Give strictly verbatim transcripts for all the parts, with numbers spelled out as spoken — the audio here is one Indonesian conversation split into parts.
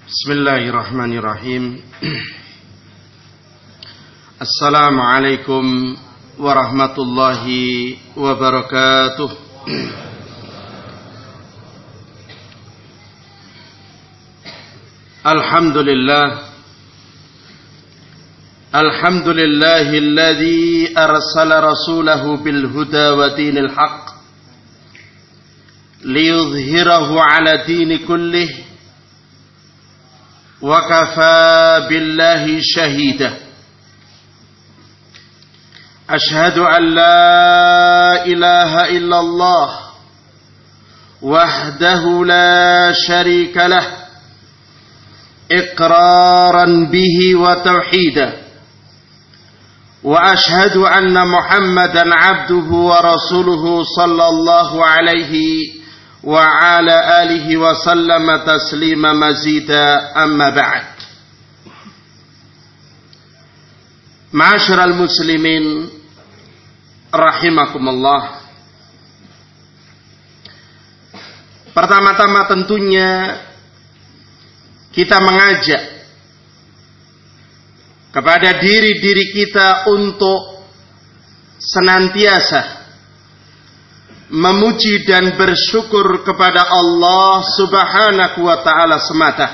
Bismillahirrahmanirrahim. Assalamualaikum warahmatullahi wabarakatuh. Alhamdulillah. Alhamdulillahilladzi arsala rasulahu bil huda wa dinil haqq liyudhhirahu ala dini kullih wa kafaa billahi shahida. Ashhadu an la ilaha illallah wahdahu la sharika lah iqraran bihi wa tauhida. Wa ashhadu anna Muhammadan abduhu wa rasuluhu sallallahu alaihi wa ala alihi wa sallama taslima mazida, amma ba'd. Ma'asyiral muslimin rahimakumullah. Pertama-tama tentunya kita mengajak kepada diri-diri kita untuk senantiasa memuji dan bersyukur kepada Allah Subhanahu wa ta'ala semata.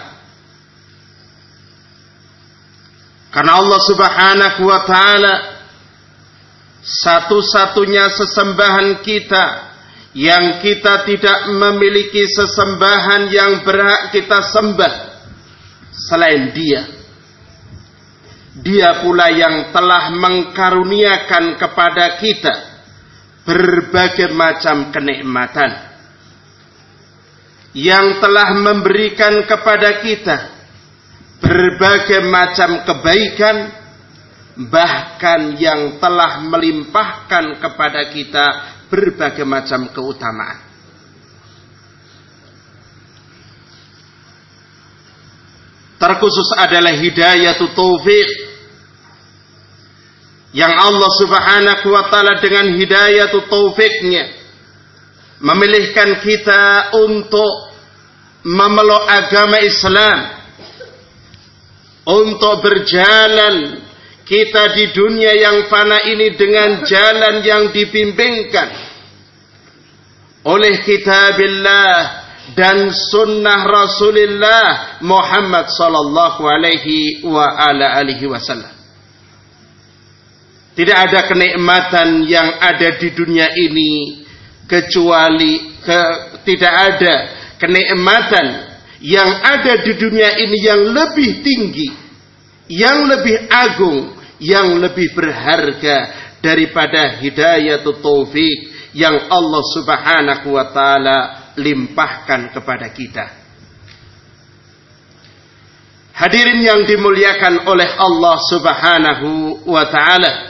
Karena Allah Subhanahu wa ta'ala satu-satunya sesembahan kita, yang kita tidak memiliki sesembahan yang berhak kita sembah selain Dia. Dia pula yang telah mengkaruniakan kepada kita berbagai macam kenikmatan, yang telah memberikan kepada kita berbagai macam kebaikan, bahkan yang telah melimpahkan kepada kita berbagai macam keutamaan. Terkhusus adalah hidayatut taufik, yang Allah Subhanahu wa ta'ala dengan hidayatut taufiknya memilihkan kita untuk memeluk agama Islam, untuk berjalan kita di dunia yang fana ini dengan jalan yang dibimbingkan oleh kitabillah dan sunnah Rasulullah Muhammad sallallahu alaihi wa ala alihi wasallam. Tidak ada kenikmatan yang ada di dunia ini kecuali ke, tidak ada kenikmatan yang ada di dunia ini yang lebih tinggi, yang lebih agung, yang lebih berharga daripada hidayatut taufik yang Allah Subhanahu wa ta'ala limpahkan kepada kita. Hadirin yang dimuliakan oleh Allah Subhanahu wa ta'ala,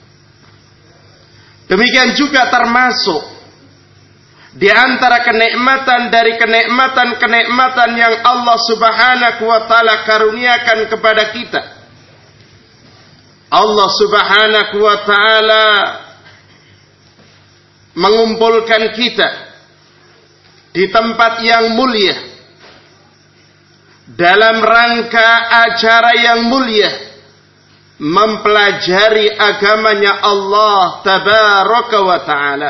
demikian juga termasuk di antara kenikmatan dari kenikmatan-kenikmatan yang Allah Subhanahu wa ta'ala karuniakan kepada kita. Allah Subhanahu wa ta'ala mengumpulkan kita di tempat yang mulia dalam rangka acara yang mulia, mempelajari agamanya Allah tabaraka wa ta'ala,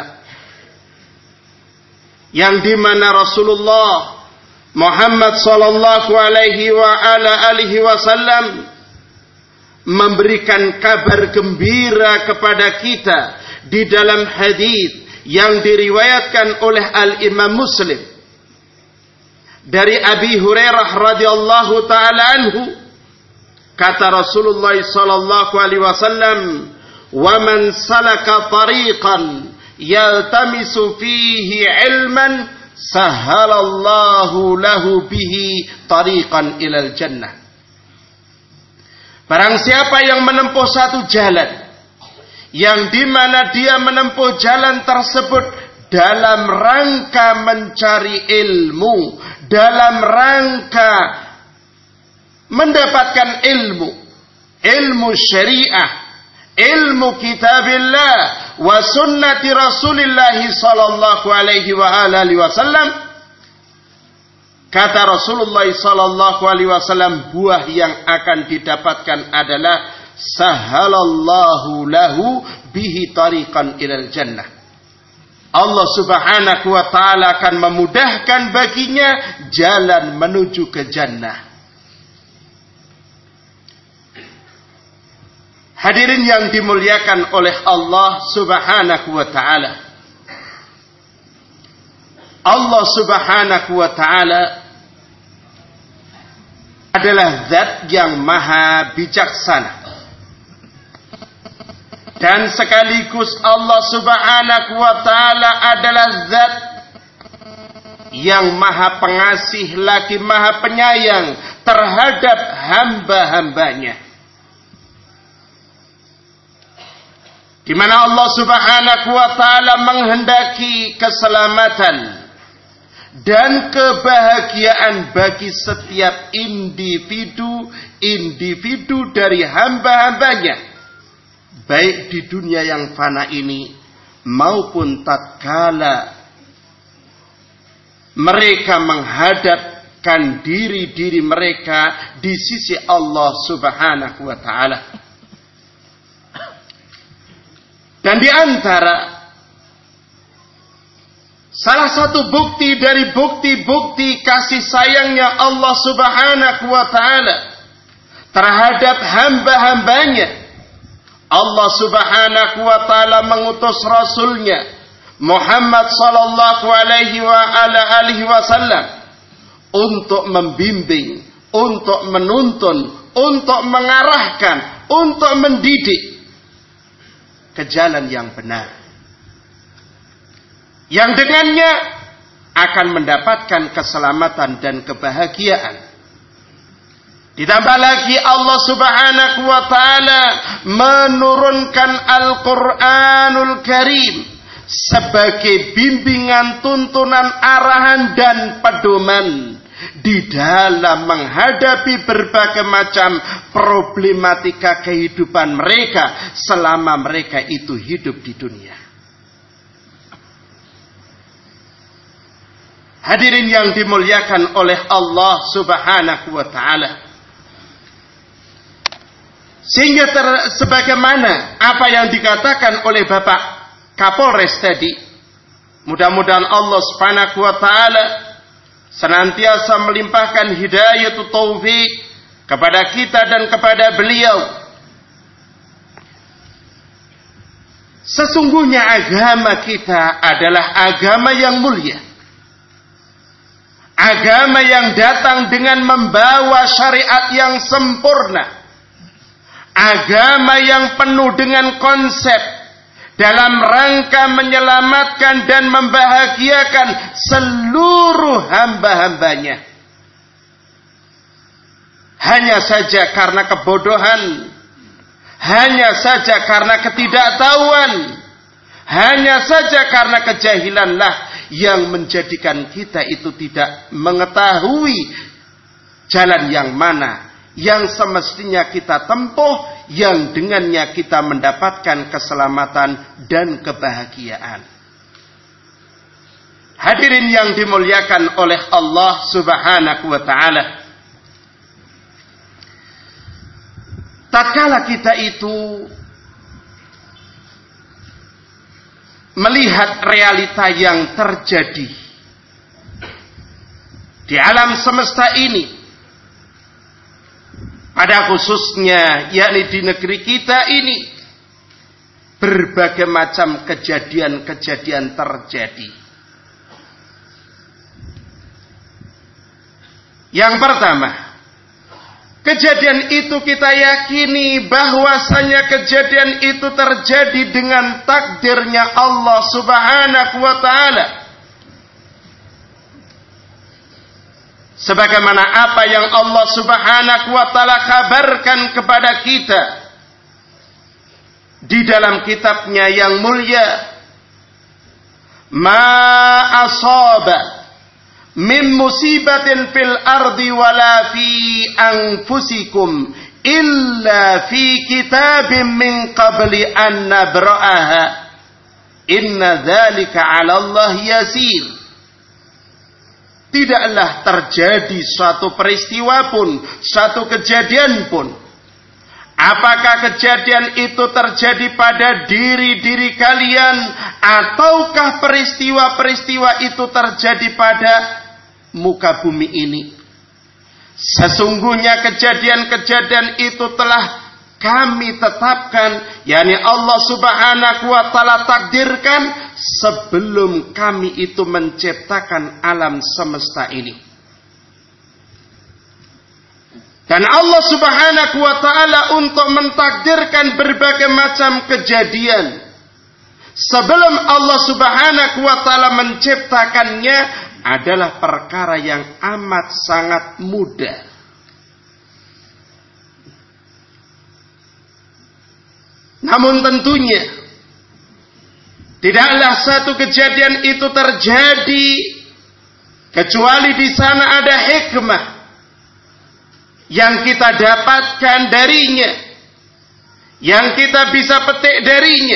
yang dimana Rasulullah Muhammad sallallahu alaihi wa ala alihi wasallam memberikan kabar gembira kepada kita di dalam hadis yang diriwayatkan oleh Al-Imam Muslim dari Abi Hurairah radhiyallahu ta'ala anhu. Kata Rasulullah sallallahu alaihi wasallam, "Wa man salaka tariqan yaltamisu fihi ilman sahhalallahu lahu bihi tariqan ilal jannah." Barang siapa yang menempuh satu jalan, yang di mana dia menempuh jalan tersebut dalam rangka mencari ilmu, dalam rangka mendapatkan ilmu, ilmu syariah, ilmu kitabillah wa sunnati Rasulillah sallallahu alaihi wa alihi wasallam, Kata Rasulullah sallallahu alaihi wasallam, buah yang akan didapatkan adalah sahalallahu lahu bihi tariqan ilal jannah. Allah subhanahu wa ta'ala akan memudahkan baginya jalan menuju ke jannah. Hadirin yang dimuliakan oleh Allah subhanahu wa ta'ala, Allah subhanahu wa ta'ala adalah zat yang maha bijaksana. Dan sekaligus Allah subhanahu wa ta'ala adalah zat yang maha pengasih lagi maha penyayang terhadap hamba-hambanya. Di mana Allah subhanahu wa ta'ala menghendaki keselamatan dan kebahagiaan bagi setiap individu-individu dari hamba-hambanya, baik di dunia yang fana ini maupun tatkala mereka menghadapkan diri-diri mereka di sisi Allah subhanahu wa ta'ala. Dan di antara salah satu bukti dari bukti-bukti kasih sayangnya Allah subhanahu wa ta'ala terhadap hamba-hambanya, Allah subhanahu wa ta'ala mengutus Rasulnya Muhammad sallallahu alaihi wa ala alihi wasallam untuk membimbing, untuk menuntun, untuk mengarahkan, untuk mendidik ke jalan yang benar, yang dengannya akan mendapatkan keselamatan dan kebahagiaan. Ditambah lagi Allah subhanahu wa ta'ala menurunkan Al-Quranul Karim sebagai bimbingan, tuntunan, arahan dan pedoman di dalam menghadapi berbagai macam problematika kehidupan mereka selama mereka itu hidup di dunia. Hadirin yang dimuliakan oleh Allah subhanahu wa ta'ala, sehingga ter, sebagaimana apa yang dikatakan oleh Bapak Kapolres tadi, mudah-mudahan Allah subhanahu wa ta'ala senantiasa melimpahkan hidayah taufik kepada kita dan kepada beliau. Sesungguhnya agama kita adalah agama yang mulia, agama yang datang dengan membawa syariat yang sempurna, agama yang penuh dengan konsep dalam rangka menyelamatkan dan membahagiakan seluruh hamba-hambanya. Hanya saja karena kebodohan, hanya saja karena ketidaktahuan, hanya saja karena kejahilanlah yang menjadikan kita itu tidak mengetahui jalan yang mana yang semestinya kita tempuh, yang dengannya kita mendapatkan keselamatan dan kebahagiaan. Hadirin yang dimuliakan oleh Allah subhanahu wa ta'ala, tatkala kita itu melihat realita yang terjadi di alam semesta ini, pada khususnya yakni di negeri kita ini, berbagai macam kejadian-kejadian terjadi. Yang pertama, kejadian itu kita yakini bahwasanya kejadian itu terjadi dengan takdirnya Allah subhanahu wa ta'ala, sebagaimana apa yang Allah subhanahu wa ta'ala kabarkan kepada kita di dalam kitabnya yang mulia, ma asaba min musibatin fil ardi wala fi anfusikum illa fi kitabim min qabli an nabra'aha inna dzalika 'ala Allah yasir. tidaklah terjadi suatu peristiwa pun, suatu kejadian pun. Apakah kejadian itu terjadi pada diri-diri kalian, ataukah peristiwa-peristiwa itu terjadi pada muka bumi ini? Sesungguhnya kejadian-kejadian itu telah kami tetapkan, yakni Allah Subhanahu wa taala takdirkan sebelum kami itu menciptakan alam semesta ini. Dan Allah Subhanahu wa taala untuk mentakdirkan berbagai macam kejadian sebelum Allah Subhanahu wa taala menciptakannya adalah perkara yang amat sangat mudah. Namun tentunya tidaklah satu kejadian itu terjadi kecuali di sana ada hikmah yang kita dapatkan darinya, yang kita bisa petik darinya.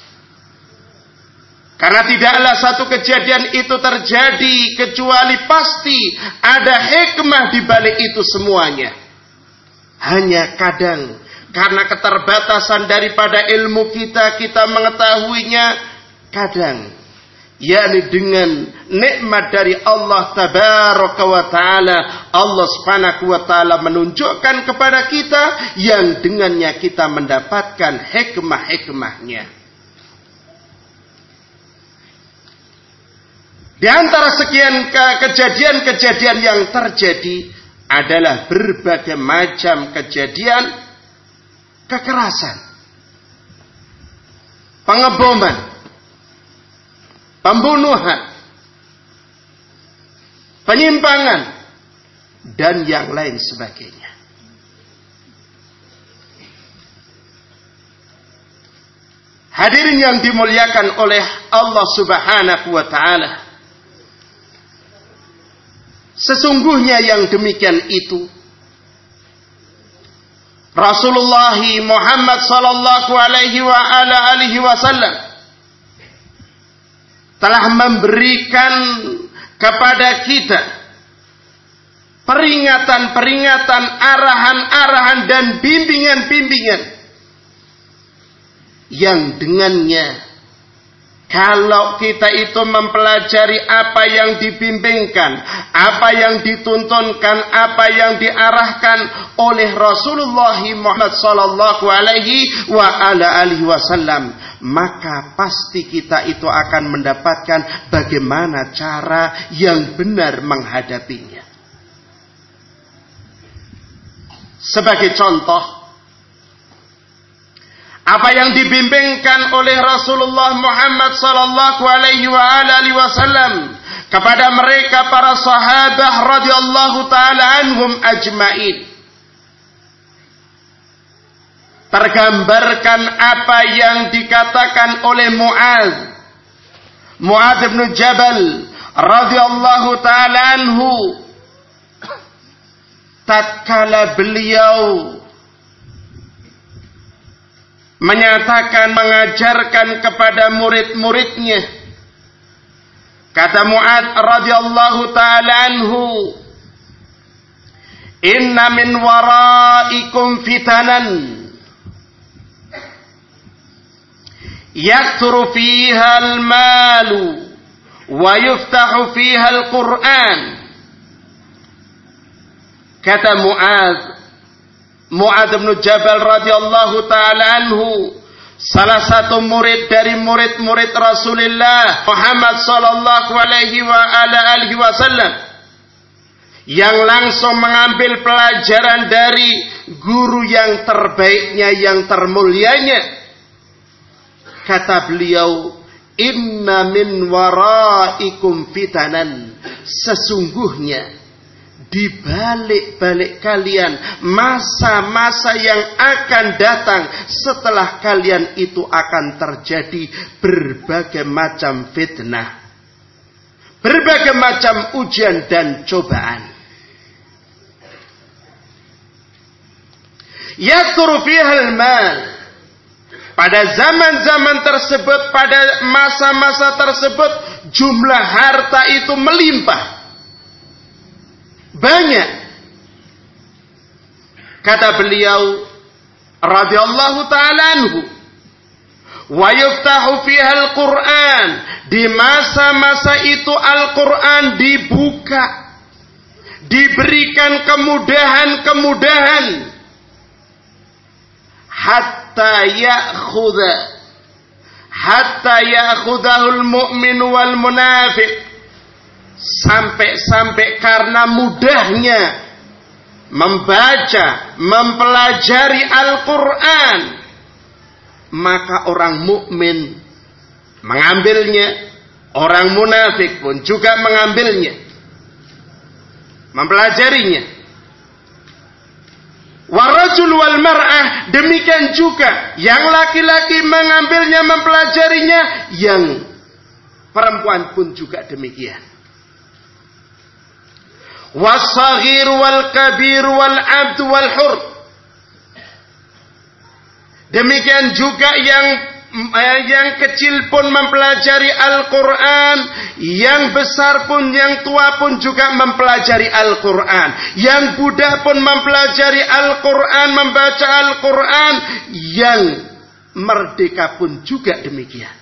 Karena tidaklah satu kejadian itu terjadi kecuali pasti ada hikmah di balik itu semuanya. Hanya kadang karena keterbatasan daripada ilmu kita, kita mengetahuinya kadang, yakni dengan nikmat dari Allah Tabaraka wa Ta'ala, Allah Subhanahu wa Ta'ala menunjukkan kepada kita yang dengannya kita mendapatkan hikmah-hikmahnya. Di antara sekian kejadian-kejadian yang terjadi adalah berbagai macam kejadian kekerasan, pengeboman, pembunuhan, penyimpangan, dan yang lain sebagainya. Hadirin yang dimuliakan oleh Allah Subhanahu wa Ta'ala, sesungguhnya yang demikian itu Rasulullah Muhammad sallallahu alaihi wa ala alihi wasallam telah memberikan kepada kita peringatan-peringatan, arahan-arahan dan bimbingan-bimbingan yang dengannya kalau kita itu mempelajari apa yang dibimbingkan, apa yang dituntunkan, apa yang diarahkan oleh Rasulullah Muhammad sallallahu alaihi wa ala alihi wasallam, maka pasti kita itu akan mendapatkan bagaimana cara yang benar menghadapinya. Sebagai contoh, apa yang dibimbingkan oleh Rasulullah Muhammad sallallahu alaihi wa alihi wasallam kepada mereka para sahabat radhiyallahu taala anhum ajmain. Tergambarkan apa yang dikatakan oleh Mu'adz Mu'adz bin Jabal radhiyallahu taala anhu tatkala beliau menyatakan, mengajarkan kepada murid-muridnya. Kata Mu'adz radhiyallahu ta'ala anhu, inna min waraikum fitanan yakthuru fiha al-malu wa yuftahu fiha al-Qur'an. Kata Mu'adz Mu'adz bin Jabal radhiyallahu taala anhu, salah satu murid dari murid-murid Rasulullah Muhammad sallallahu alaihi wa ala alihi wasallam yang langsung mengambil pelajaran dari guru yang terbaiknya, yang termulianya. Kata beliau, inna min waraikum fitanan, sesungguhnya di balik-balik kalian masa-masa yang akan datang setelah kalian itu akan terjadi berbagai macam fitnah, berbagai macam ujian dan cobaan. Yakthuru fihal mal, pada zaman-zaman tersebut, pada masa-masa tersebut jumlah harta itu melimpah. banyak. Kata beliau radhiyallahu ta'ala anhu, wa yuftahu fiha al-Qur'an, di masa-masa itu Al-Qur'an dibuka, diberikan kemudahan-kemudahan, hatta ya'khudha hatta ya'khudahul mu'min wal munafiq, sampai-sampai karena mudahnya membaca, mempelajari Al-Quran, maka orang mukmin mengambilnya, orang munafik pun juga mengambilnya, mempelajarinya. Warajul wal mar'ah, demikian juga yang laki-laki mengambilnya, mempelajarinya, yang perempuan pun juga demikian. Wasaghir wal kabir wal abd wal hur, demikian juga yang yang kecil pun mempelajari Al-Quran, yang besar pun, yang tua pun juga mempelajari Al-Quran, yang budak pun mempelajari Al-Quran, membaca Al-Quran, yang merdeka pun juga demikian.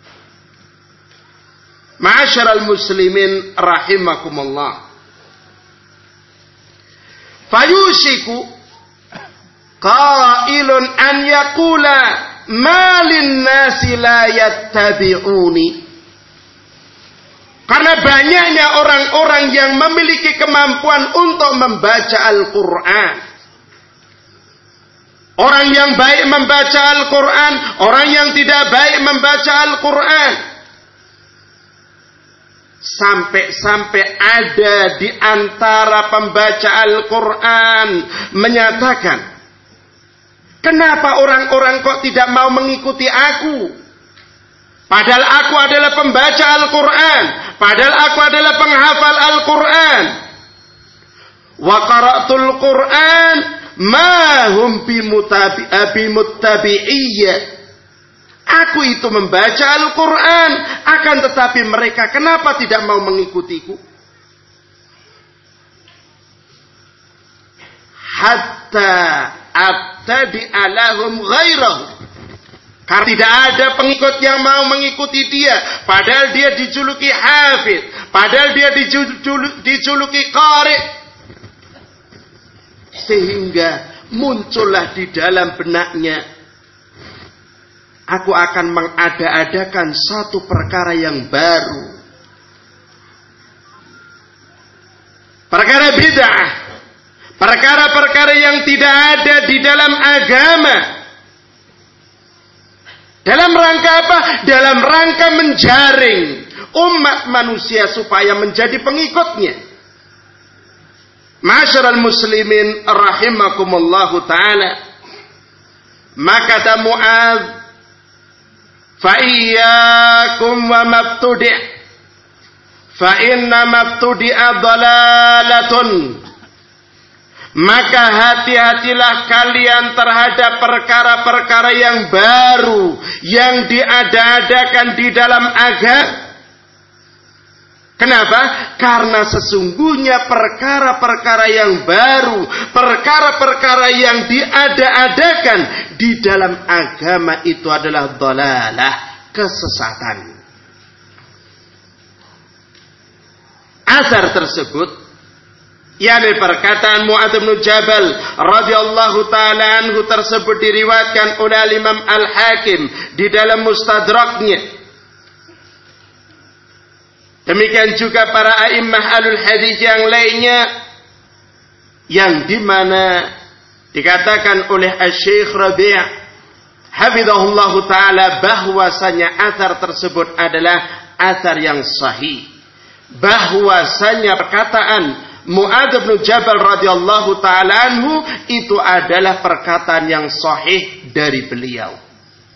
Ma'asyiral muslimin rahimakumullah. Fayushiku qailun an yaqula malin nasi la yattabi'uni, karena banyaknya orang-orang yang memiliki kemampuan untuk membaca Al-Quran. Orang yang baik membaca Al-Quran, orang yang tidak baik membaca Al-Quran. Sampai-sampai ada di antara pembaca Al-Quran menyatakan, kenapa orang-orang kok tidak mau mengikuti aku? Padahal aku adalah pembaca Al-Quran, padahal aku adalah penghafal Al-Quran. Wa qara'tul Quran ma hum bimuttabi'iyya. Aku itu membaca Al-Quran, akan tetapi mereka kenapa tidak mau mengikutiku? Hatta abtadi'a lahum ghairahu, karena tidak ada pengikut yang mau mengikuti dia, padahal dia dijuluki hafidh, padahal dia dijuluki, dijuluki qari. Sehingga muncullah di dalam benaknya, aku akan mengada-adakan satu perkara yang baru, perkara bid'ah, perkara-perkara yang tidak ada di dalam agama. Dalam rangka apa? Dalam rangka menjaring umat manusia supaya menjadi pengikutnya. Ma'asyiral muslimin rahimakumullahu ta'ala. Maka ta Mu'adz, fa iyyakum wa mabtudi', fa inna mabtudi'a dhalalatun. Maka hati-hatilah kalian terhadap perkara-perkara yang baru, yang diada-adakan di dalam agama. Kenapa? Karena sesungguhnya perkara-perkara yang baru, perkara-perkara yang diada-adakan di dalam agama itu adalah dhalalah, kesesatan. Asar tersebut, yakni perkataan Mu'adz bin Jabal radhiyallahu taala anhu tersebut diriwayatkan oleh Imam Al-Hakim di dalam Mustadraknya. Demikian juga para a'immah alul hadis yang lainnya, yang dimana dikatakan oleh Asy-Syaikh Rabi' hafizahullahu taala bahwasanya athar tersebut adalah athar yang sahih, bahwasanya perkataan Mu'adz bin Jabal radhiyallahu taala anhu itu adalah perkataan yang sahih dari beliau.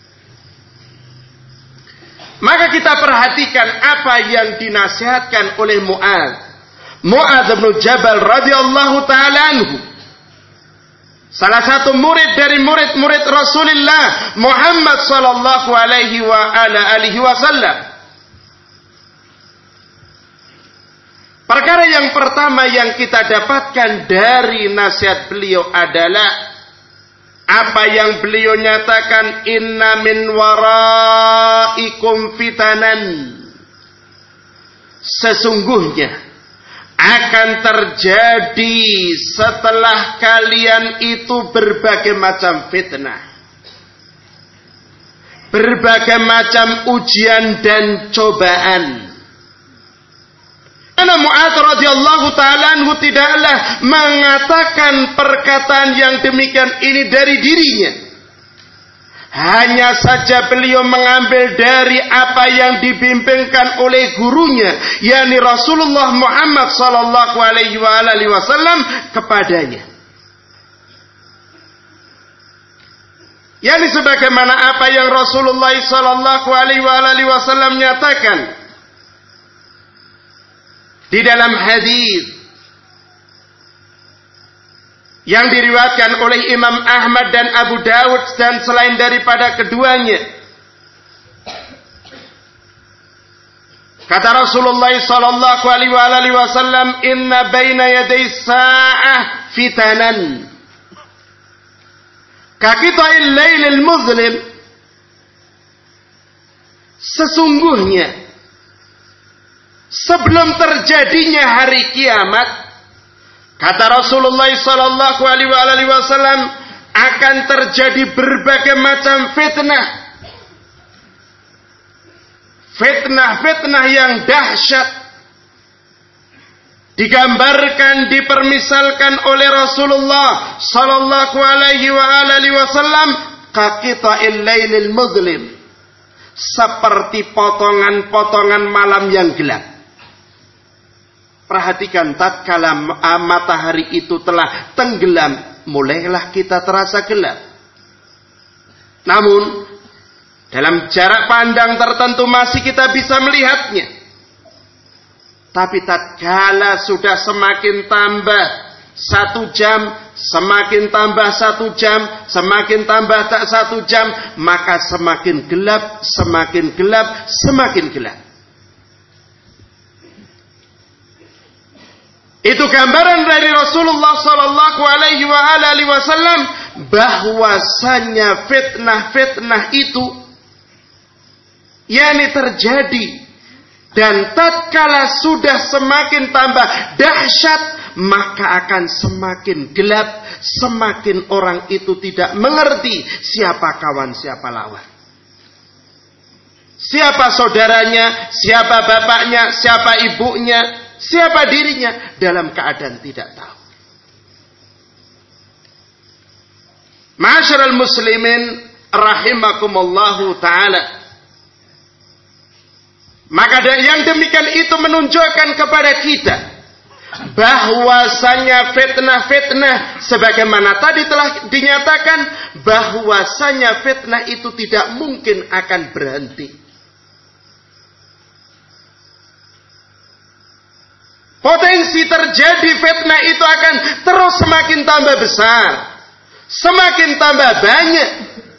Maka kita perhatikan apa yang dinasihatkan oleh Mu'adz. Mu'adz bin Jabal radhiyallahu taala anhu, salah satu murid dari murid-murid Rasulullah Muhammad sallallahu alaihi wa ala alihi wasallam. Perkara yang pertama yang kita dapatkan dari nasihat beliau adalah apa yang beliau nyatakan, inna min waraikum fitanan. Sesungguhnya akan terjadi setelah kalian itu berbagai macam fitnah, berbagai macam ujian dan cobaan. Karena Mu'adz radhiyallahu ta'ala anhu tidaklah mengatakan perkataan yang demikian ini dari dirinya. Hanya saja beliau mengambil dari apa yang dibimbingkan oleh gurunya, yakni Rasulullah Muhammad sallallahu alaihi wasallam kepadanya. Yakni sebagaimana apa yang Rasulullah sallallahu alaihi wasallam nyatakan di dalam hadis yang diriwayatkan oleh Imam Ahmad dan Abu Dawud dan selain daripada keduanya. Kata Rasulullah sallallahu alaihi wasallam, "Inna baina yaday sa'ah fitanan kaqita'il lailil muzlim." Sesungguhnya sebelum terjadinya hari kiamat, kata Rasulullah sallallahu alaihi wasallam, akan terjadi berbagai macam fitnah. Fitnah-fitnah yang dahsyat digambarkan, dipermisalkan oleh Rasulullah sallallahu alaihi wasallam kaqita'il lailil muzlim, seperti potongan-potongan malam yang gelap. Perhatikan, tatkala matahari itu telah tenggelam, mulailah kita terasa gelap. Namun, dalam jarak pandang tertentu masih kita bisa melihatnya. Tapi tatkala sudah semakin tambah satu jam, semakin tambah satu jam, semakin tambah tak satu jam, maka semakin gelap, semakin gelap, semakin gelap. Itu gambaran dari Rasulullah sallallahu alaihi wasallam bahwasanya fitnah-fitnah itu yakni terjadi, dan tatkala sudah semakin tambah dahsyat, maka akan semakin gelap, semakin orang itu tidak mengerti siapa kawan, siapa lawan, siapa saudaranya, siapa bapaknya, siapa ibunya, siapa dirinya, dalam keadaan tidak tahu. Ma'asyiral muslimin rahimakumullahu ta'ala. Maka yang demikian itu menunjukkan kepada kita bahwasanya fitnah-fitnah sebagaimana tadi telah dinyatakan, bahwasanya fitnah itu tidak mungkin akan berhenti. Potensi terjadi fitnah itu akan terus semakin tambah besar, semakin tambah banyak.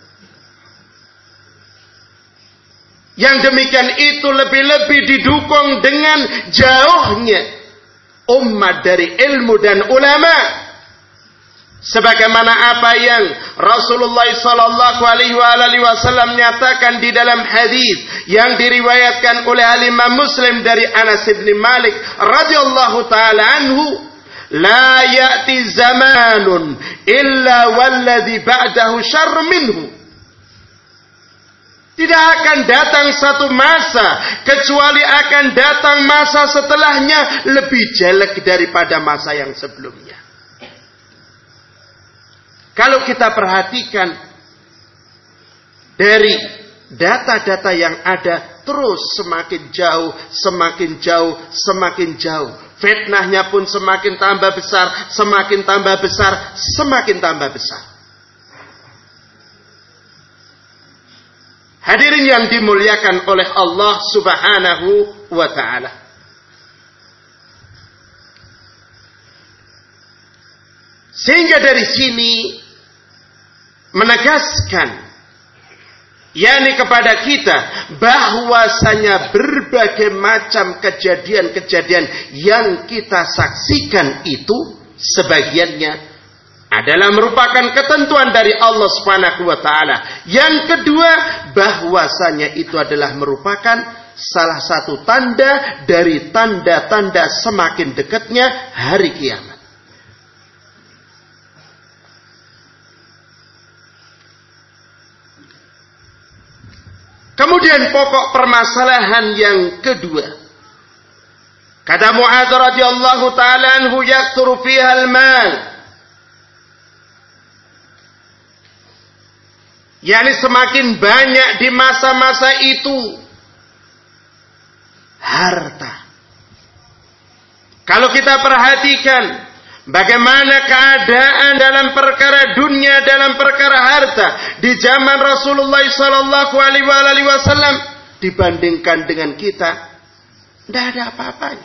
Yang demikian itu lebih-lebih didukung dengan jauhnya umat dari ilmu dan ulama. Sebagaimana apa yang Rasulullah sallallahu alaihi wasallam nyatakan di dalam hadis yang diriwayatkan oleh Imam Muslim dari Anas bin Malik radhiyallahu taala anhu, la ya'ti zamanun illa walladhi ba'dahu syarr minhu. Tidak akan datang satu masa kecuali akan datang masa setelahnya lebih jelek daripada masa yang sebelumnya. Kalau kita perhatikan dari data-data yang ada, terus semakin jauh, semakin jauh, semakin jauh. Fitnahnya pun semakin tambah besar, semakin tambah besar, semakin tambah besar. Hadirin yang dimuliakan oleh Allah Subhanahu wa ta'ala. Sehingga dari sini menegaskan yakni kepada kita, bahwasanya berbagai macam kejadian-kejadian yang kita saksikan itu sebagiannya adalah merupakan ketentuan dari Allah Subhanahu wa taala. Yang kedua, bahwasanya itu adalah merupakan salah satu tanda dari tanda-tanda semakin dekatnya hari kiamat. Kemudian pokok permasalahan yang kedua, kata Mu'adz radhiyallahu taala anhu, yaktsuru fiha al-mal, yakni semakin banyak di masa-masa itu harta. Kalau kita perhatikan bagaimana keadaan dalam perkara dunia, dalam perkara harta di zaman Rasulullah sallallahu alaihi wasallam dibandingkan dengan kita, tidak ada apa-apanya.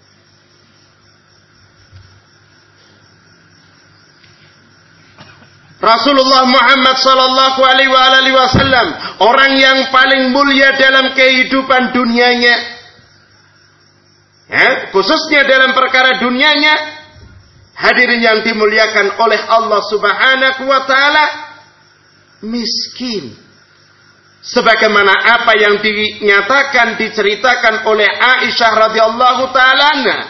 Rasulullah Muhammad sallallahu alaihi wasallam orang yang paling mulia dalam kehidupan dunianya, ya, khususnya dalam perkara dunianya. Hadirin yang dimuliakan oleh Allah Subhanahu wa taala, miskin. Sebagaimana apa yang dinyatakan, diceritakan oleh Aisyah radhiyallahu taala anha.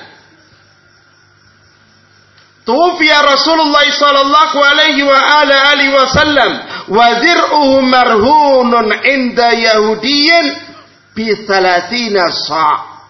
Tufiya Rasulullah sallallahu alaihi wa alihi wasallam wa dir'uhu marhunun 'inda yahudiyyin bi thalathina sa'.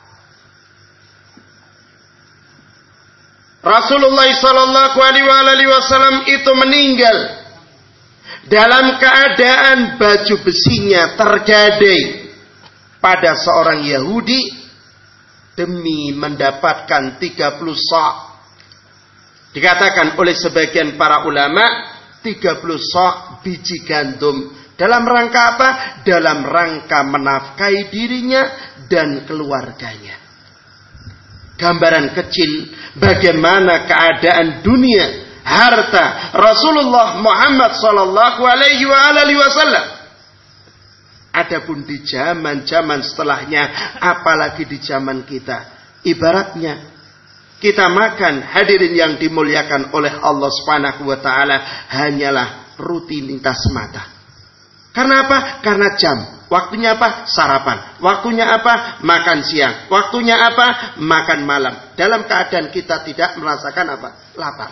Rasulullah sallallahu alaihi wasallam itu meninggal dalam keadaan baju besinya tergadai pada seorang Yahudi demi mendapatkan tiga puluh sa'. Dikatakan oleh sebagian para ulama tiga puluh sa' biji gandum. Dalam rangka apa? Dalam rangka menafkahi dirinya dan keluarganya. Gambaran kecil bagaimana keadaan dunia, harta Rasulullah Muhammad sallallahu alaihi wasallam. Adapun di zaman-zaman setelahnya, apalagi di zaman kita, ibaratnya kita makan, hadirin yang dimuliakan oleh Allah Subhanahu wa taala, hanyalah rutinitas semata. Karena apa? Karena jam. Waktunya apa? Sarapan. Waktunya apa? Makan siang. Waktunya apa? Makan malam. Dalam keadaan kita tidak merasakan apa? Lapar.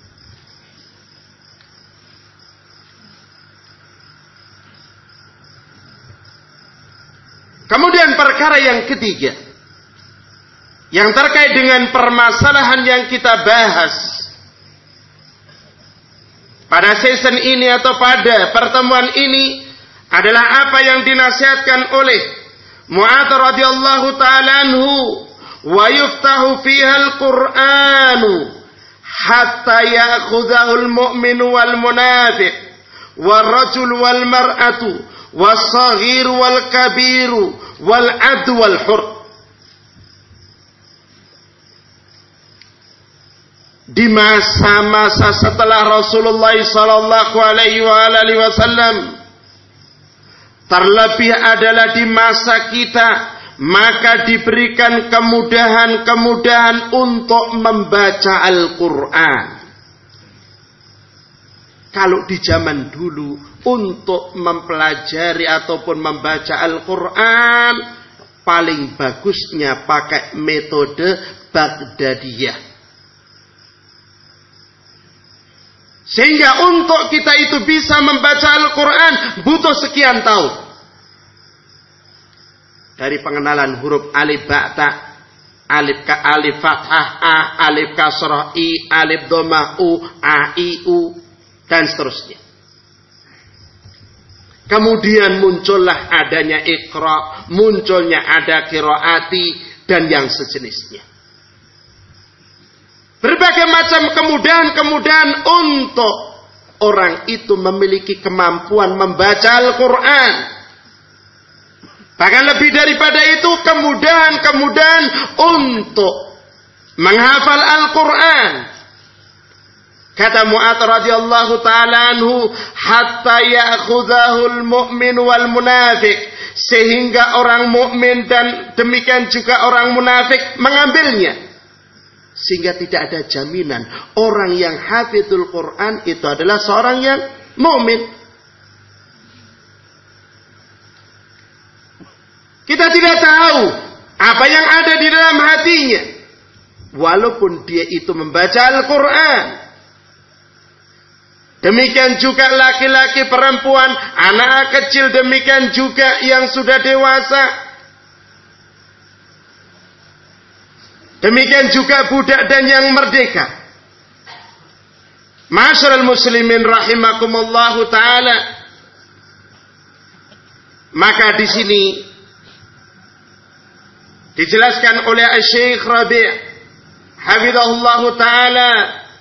Kemudian perkara yang ketiga, yang terkait dengan permasalahan yang kita bahas pada season ini atau pada pertemuan ini, adalah apa yang dinasihatkan oleh Mu'adz radhiyallahu ta'ala anhu, wa yuftahu fiha al-Qur'anu hatta ya'khudhahu al-mu'minu wal munafiq wal rajul wal mar'atu was saghir wal kabiru wal 'abd wal hur. Di masa-masa setelah Rasulullah sallallahu alaihi wasallam, terlebih adalah di masa kita, maka diberikan kemudahan-kemudahan untuk membaca Al-Quran. Kalau di zaman dulu untuk mempelajari ataupun membaca Al-Quran, paling bagusnya pakai metode Baghdadiyah. Sehingga untuk kita itu bisa membaca Al-Quran butuh sekian tahun. Dari pengenalan huruf alif ba ta, alif ka alif fathah a, alif kasrah i, alif dhammah u, a i u, dan seterusnya. Kemudian muncullah adanya Iqra, munculnya ada qiraati dan yang sejenisnya. Berbagai macam kemudahan-kemudahan untuk orang itu memiliki kemampuan membaca Al-Quran. Bahkan lebih daripada itu, kemudahan-kemudahan untuk menghafal Al-Quran. Kata Mu'adz radhiyallahu ta'ala anhu, hatta ya'khudhahul mu'min wal munafiq, sehingga orang mukmin dan demikian juga orang munafik mengambilnya. Sehingga tidak ada jaminan orang yang hafizul Quran itu adalah seorang yang mukmin. Kita tidak tahu apa yang ada di dalam hatinya, walaupun dia itu membaca Al-Quran. Demikian juga laki-laki, perempuan, anak kecil, demikian juga yang sudah dewasa. Demikian juga budak dan yang merdeka. Ma'asyiral muslimin rahimakumullahu taala. Maka di sini dijelaskan oleh Syekh Rabi' hafizahullahu taala,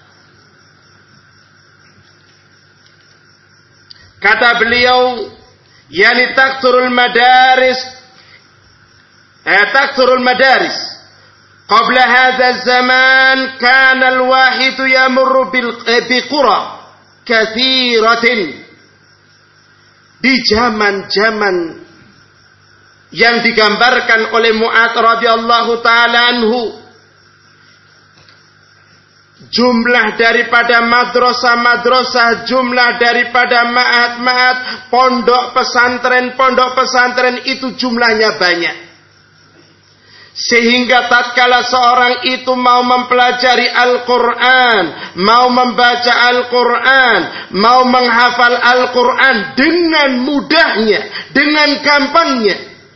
kata beliau, yani takthurul madaris eh, takthurul madaris qabla hadha zaman kana al-wahid yamurru bil biqura katsiratin. Di zaman-zaman yang digambarkan oleh Mu'adz radhiyallahu taala anhu, jumlah daripada madrasah-madrasah, jumlah daripada ma'had-ma'had, pondok pesantren-pondok pesantren itu jumlahnya banyak. Sehingga tatkala seorang itu mau mempelajari Al-Quran, mau membaca Al-Quran, mau menghafal Al-Quran dengan mudahnya, dengan gampangnya.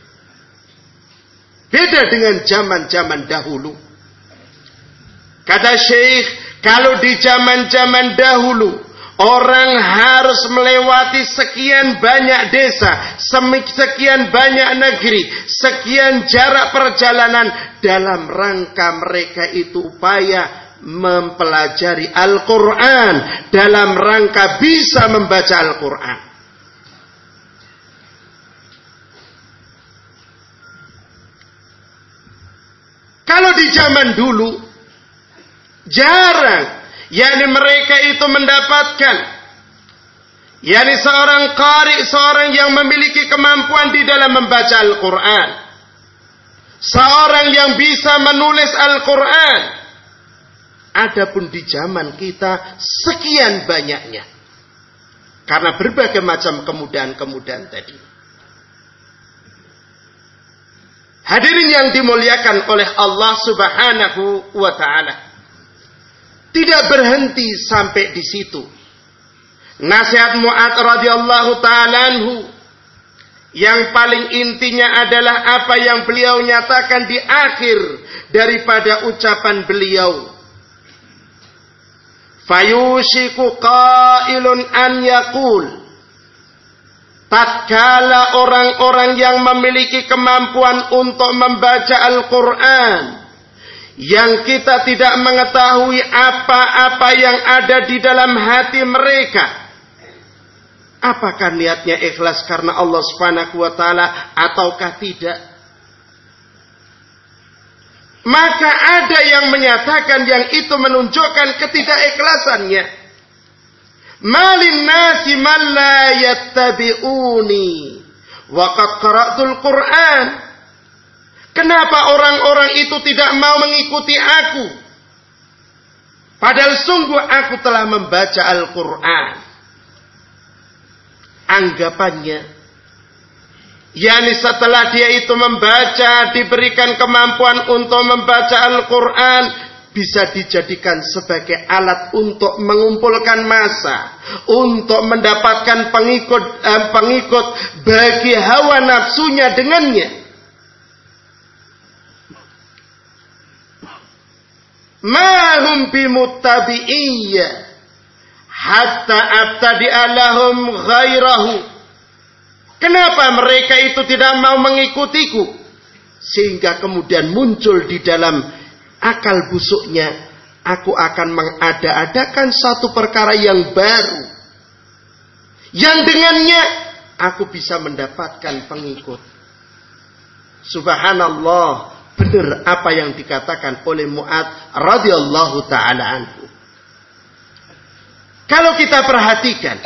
Beda dengan zaman-zaman dahulu. Kata Syekh, kalau di zaman-zaman dahulu orang harus melewati sekian banyak desa, sekian banyak negeri, sekian jarak perjalanan dalam rangka mereka itu upaya mempelajari Al-Quran, dalam rangka bisa membaca Al-Quran. Kalau di zaman dulu jarang, yakni mereka itu mendapatkan, yakni seorang qari, seorang yang memiliki kemampuan di dalam membaca Al-Quran, seorang yang bisa menulis Al-Quran. Adapun di zaman kita sekian banyaknya, karena berbagai macam kemudahan-kemudahan tadi. Hadirin yang dimuliakan oleh Allah Subhanahu wa ta'ala, tidak berhenti sampai di situ. Nasihat Mu'adz radhiyallahu ta'ala anhu yang paling intinya adalah apa yang beliau nyatakan di akhir daripada ucapan beliau. Fayushiku qailun an yaqul, tatkala orang-orang yang memiliki kemampuan untuk membaca Al-Quran, yang kita tidak mengetahui apa-apa yang ada di dalam hati mereka, apakah niatnya ikhlas karena Allah Subhanahu wa taala ataukah tidak, maka ada yang menyatakan yang itu menunjukkan ketidakikhlasannya. Malin nasi man la yattabi'uni wa qad qara'tul Qur'an. Kenapa orang-orang itu tidak mau mengikuti aku? Padahal sungguh aku telah membaca Al-Quran. Anggapannya, yakni setelah dia itu membaca, diberikan kemampuan untuk membaca Al-Quran, bisa dijadikan sebagai alat untuk mengumpulkan massa, untuk mendapatkan pengikut eh, pengikut bagi hawa nafsunya dengannya. Ma hum bimuttabi'iyya hatta abtadi'a lahum ghairahu. Kenapa mereka itu tidak mau mengikutiku? Sehingga kemudian muncul di dalam akal busuknya, aku akan mengada-adakan satu perkara yang baru, yang dengannya aku bisa mendapatkan pengikut. Subhanallah, benar apa yang dikatakan oleh Mu'adz radhiyallahu ta'ala anhu. Kalau kita perhatikan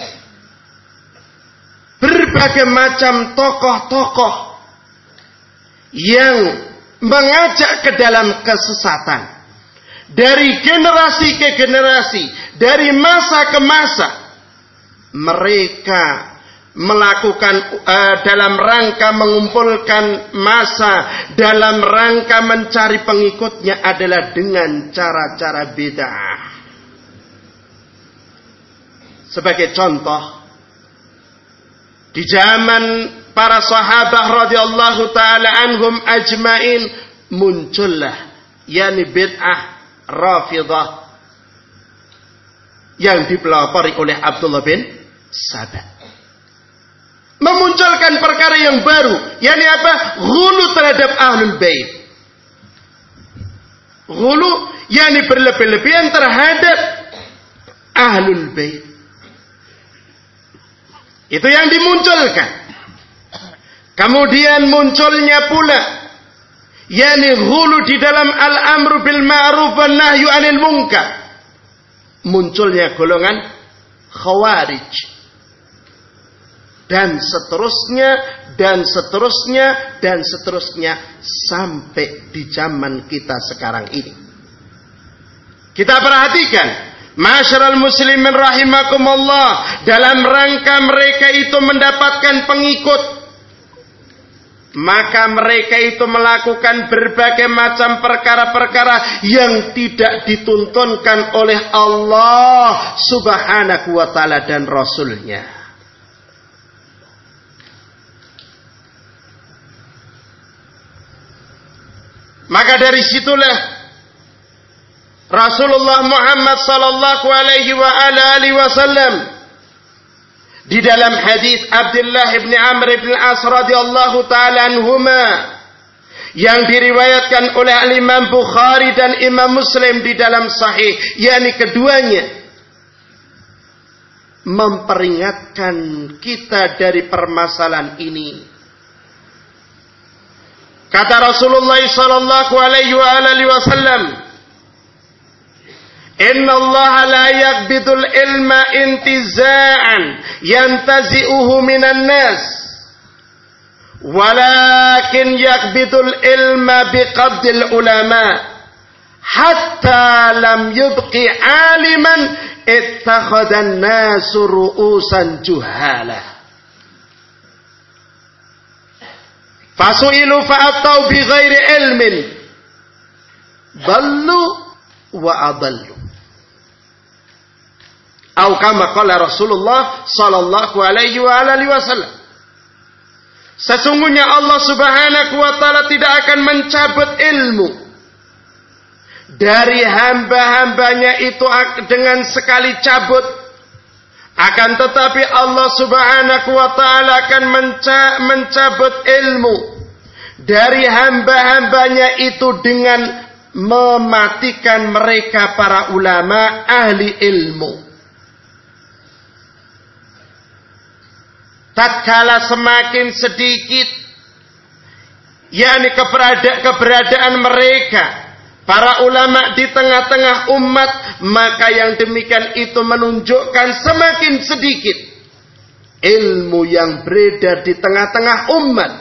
berbagai macam tokoh-tokoh yang mengajak ke dalam kesesatan dari generasi ke generasi, dari masa ke masa, mereka melakukan uh, dalam rangka mengumpulkan massa, dalam rangka mencari pengikutnya adalah dengan cara-cara bid'ah. Sebagai contoh, di zaman para sahabat radhiyallahu taala anhum ajmain muncullah yakni bid'ah Rafidah yang dipelopori oleh Abdullah bin Sabah. Memunculkan perkara yang baru, yakni apa? Ghulu terhadap Ahlul Bait. Ghulu yakni berlebih-lebihan terhadap Ahlul Bait. Itu yang dimunculkan. Kemudian munculnya pula yakni ghulu di dalam al-amru bil ma'ruf wan nahyu 'anil munkar. Munculnya golongan Khawarij. Dan seterusnya, dan seterusnya, dan seterusnya sampai di zaman kita sekarang ini. Kita perhatikan, ma'asyiral muslimin rahimakumullah, dalam rangka mereka itu mendapatkan pengikut, maka mereka itu melakukan berbagai macam perkara-perkara yang tidak dituntunkan oleh Allah Subhanahu wa ta'ala dan Rasulnya. Maka dari situlah Rasulullah Muhammad sallallahu alaihi wa ala alihi wasallam di dalam hadis Abdullah bin Amr bin As radhiyallahu taala anhuma yang diriwayatkan oleh Imam Bukhari dan Imam Muslim di dalam sahih, yakni keduanya memperingatkan kita dari permasalahan ini. Kata Rasulullah sallallahu alaihi wa alihi wasallam, "Inna Allah la yaqbidul ilma intiza'an yantazi'uhu minan nas, walakin yaqbidul ilma biqabdil ulama, hatta lam yubqi 'aliman ittakhadhan nasu ru'usan juhala." Fasu'ilu fa'attau bi ghairi ilmin dallu wa adallu. Atau kama qala Rasulullah sallallahu alaihi wa alihi wasallam. Sesungguhnya Allah Subhanahu wa taala tidak akan mencabut ilmu dari hamba-hambanya itu dengan sekali cabut. Akan tetapi Allah Subhanahu wa ta'ala akan menca- mencabut ilmu dari hamba-hambanya itu dengan mematikan mereka para ulama ahli ilmu. Tatkala semakin sedikit yakni keberada- keberadaan mereka para ulama di tengah-tengah umat, maka yang demikian itu menunjukkan semakin sedikit ilmu yang beredar di tengah-tengah umat.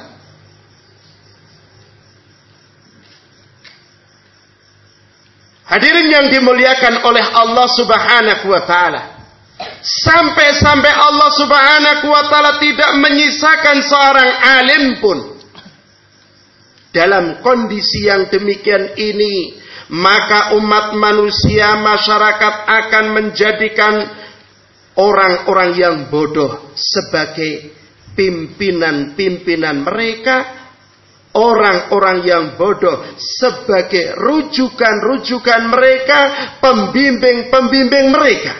Hadirin yang dimuliakan oleh Allah Subhanahu wa ta'ala, sampai-sampai Allah Subhanahu wa ta'ala tidak menyisakan seorang alim pun. Dalam kondisi yang demikian ini, maka umat manusia, masyarakat akan menjadikan orang-orang yang bodoh sebagai pimpinan-pimpinan mereka, orang-orang yang bodoh sebagai rujukan-rujukan mereka, pembimbing-pembimbing mereka.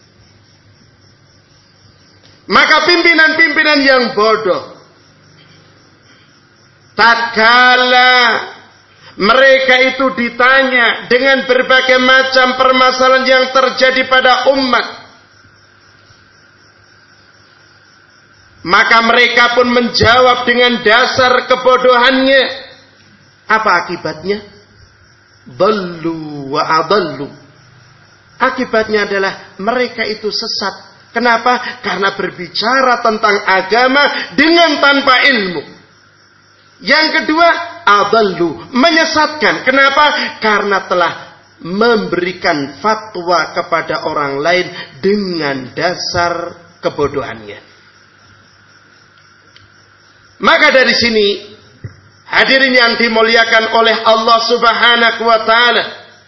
Maka pimpinan-pimpinan yang bodoh, tatkala mereka itu ditanya dengan berbagai macam permasalahan yang terjadi pada umat, maka mereka pun menjawab dengan dasar kebodohannya. Apa akibatnya? Dallu wa adallu. Akibatnya adalah mereka itu sesat. Kenapa? Karena berbicara tentang agama dengan tanpa ilmu. Yang kedua, adallu, menyesatkan. Kenapa? Karena telah memberikan fatwa kepada orang lain dengan dasar kebodohannya. Maka dari sini, hadirin yang dimuliakan oleh Allah Subhanahu wa taala,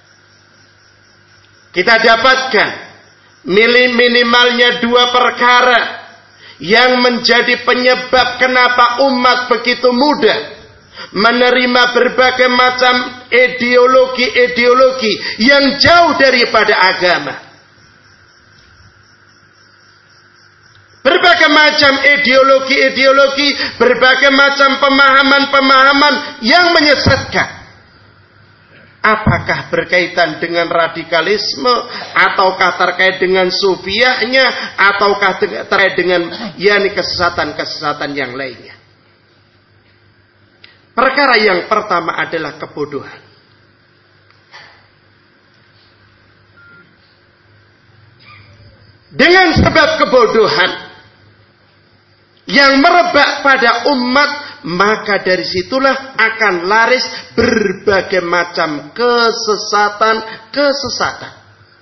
kita dapatkan minimalnya dua perkara yang menjadi penyebab kenapa umat begitu mudah menerima berbagai macam ideologi-ideologi yang jauh daripada agama. Berbagai macam ideologi-ideologi, berbagai macam pemahaman-pemahaman yang menyesatkan. Apakah berkaitan dengan radikalisme, ataukah terkait dengan sufiahnya, ataukah terkait dengan yakni kesesatan-kesesatan yang lainnya. Perkara yang pertama adalah kebodohan. Dengan sebab kebodohan yang merebak pada umat, maka dari situlah akan laris berbagai macam kesesatan-kesesatan.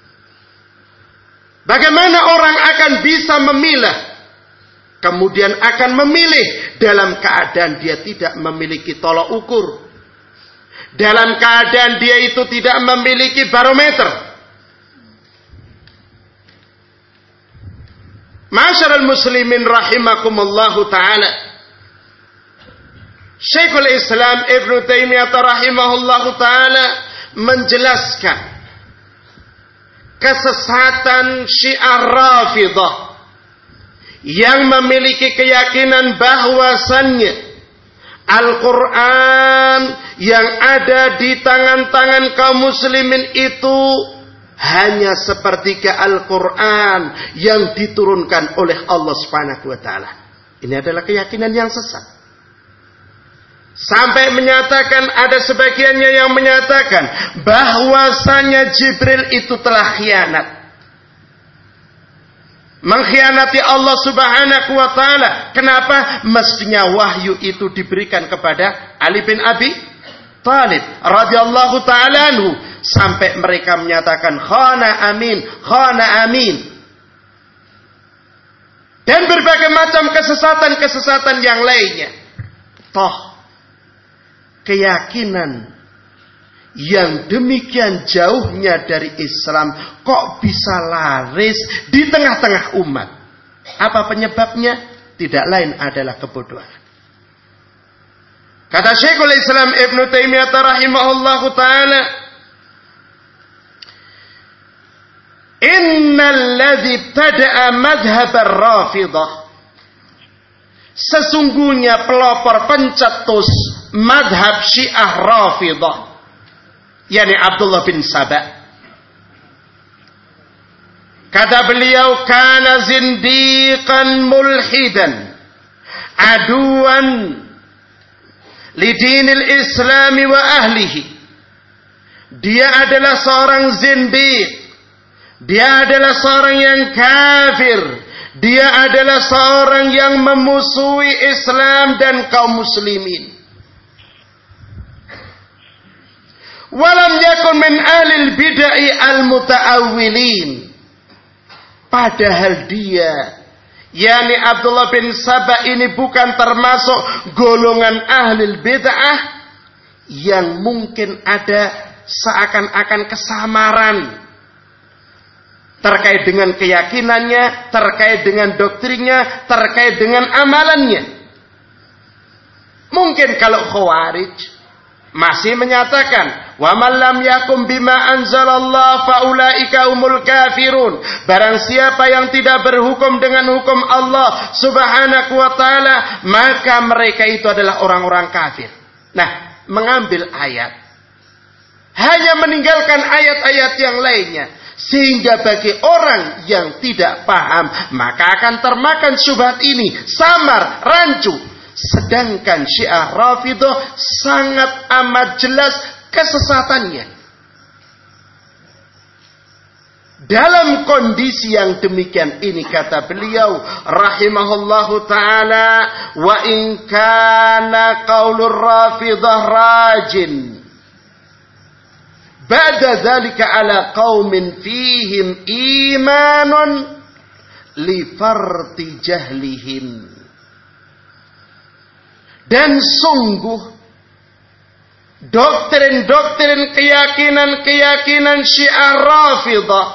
Bagaimana orang akan bisa memilah, kemudian akan memilih dalam keadaan dia tidak memiliki tolok ukur, dalam keadaan dia itu tidak memiliki barometer. Ma'asyiral muslimin rahimakumullahu ta'ala, Syekhul Islam Ibnu Taimiyah rahimahullahu ta'ala menjelaskan kesesatan Syiah Rafidhah yang memiliki keyakinan bahwasannya Al-Quran yang ada di tangan-tangan kaum muslimin itu hanya sepertiga Al-Quran yang diturunkan oleh Allah Subhanahu wa taala. Ini adalah keyakinan yang sesat. Sampai menyatakan, ada sebagiannya yang menyatakan bahwasanya Jibril itu telah khianat, mengkhianati Allah Subhanahu wa taala. Kenapa? Mestinya wahyu itu diberikan kepada Ali bin Abi Thalib radhiyallahu taala anhu, sampai mereka menyatakan khana amin, khana amin. Dan berbagai macam kesesatan-kesesatan yang lainnya. Toh keyakinan yang demikian jauhnya dari Islam kok bisa laris di tengah-tengah umat? Apa penyebabnya? Tidak lain adalah kebodohan. Kata Syekhul Islam Ibnu Taimiyah rahimahullahu taala, innal ladzi ibtada'a madhhab ar-Rafidhah, sesungguhnya pelopor pencetus madhab Syiah Rafidhah, yakni Abdullah bin Saba. Kata beliau, kana zindiqan mulhidan aduan lidinil islami wa ahlihi. Dia adalah seorang zindiq, dia adalah seorang yang kafir, dia adalah seorang yang memusuhi Islam dan kaum muslimin. Walam yakun min ahlil bid'ah al-muta'awwilin. Padahal dia, yakni Abdullah bin Saba ini bukan termasuk golongan ahlil bid'ah yang mungkin ada seakan-akan kesamaran terkait dengan keyakinannya, terkait dengan doktrinnya, terkait dengan amalannya. Mungkin kalau Khawarij masih menyatakan wa man lam yakum bima anzalallah faulaika humul kafirun. Barang siapa yang tidak berhukum dengan hukum Allah Subhanahu wa taala, maka mereka itu adalah orang-orang kafir. Nah, mengambil ayat, hanya meninggalkan ayat-ayat yang lainnya, sehingga bagi orang yang tidak paham maka akan termakan syubhat ini, samar, rancu. Sedangkan Syiah Rafidhah sangat amat jelas kesesatannya. Dalam kondisi yang demikian ini kata beliau rahimahullahu ta'ala, wa in kana qaulur rafidah rajin ba'da dzalika ala qaumin fihim imanun li farti jahlihim. Dan sungguh doktrin-doktrin keyakinan-keyakinan Syiah Rafidah,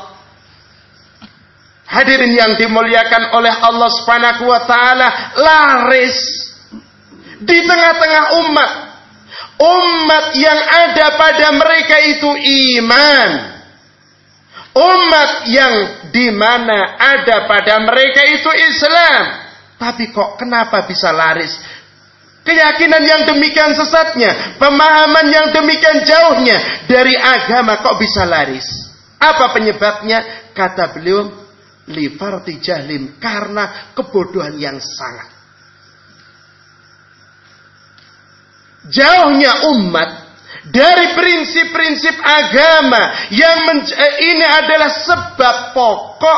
hadirin yang dimuliakan oleh Allah Subhanahu wa taala, laris di tengah-tengah umat. Umat yang ada pada mereka itu iman. Umat yang di mana ada pada mereka itu Islam. Tapi kok kenapa bisa laris? Keyakinan yang demikian sesatnya, pemahaman yang demikian jauhnya dari agama kok bisa laris? Apa penyebabnya? Kata beliau, li farti jahlim, karena kebodohan yang sangat. Jauhnya umat dari prinsip-prinsip agama yang men- ini adalah sebab pokok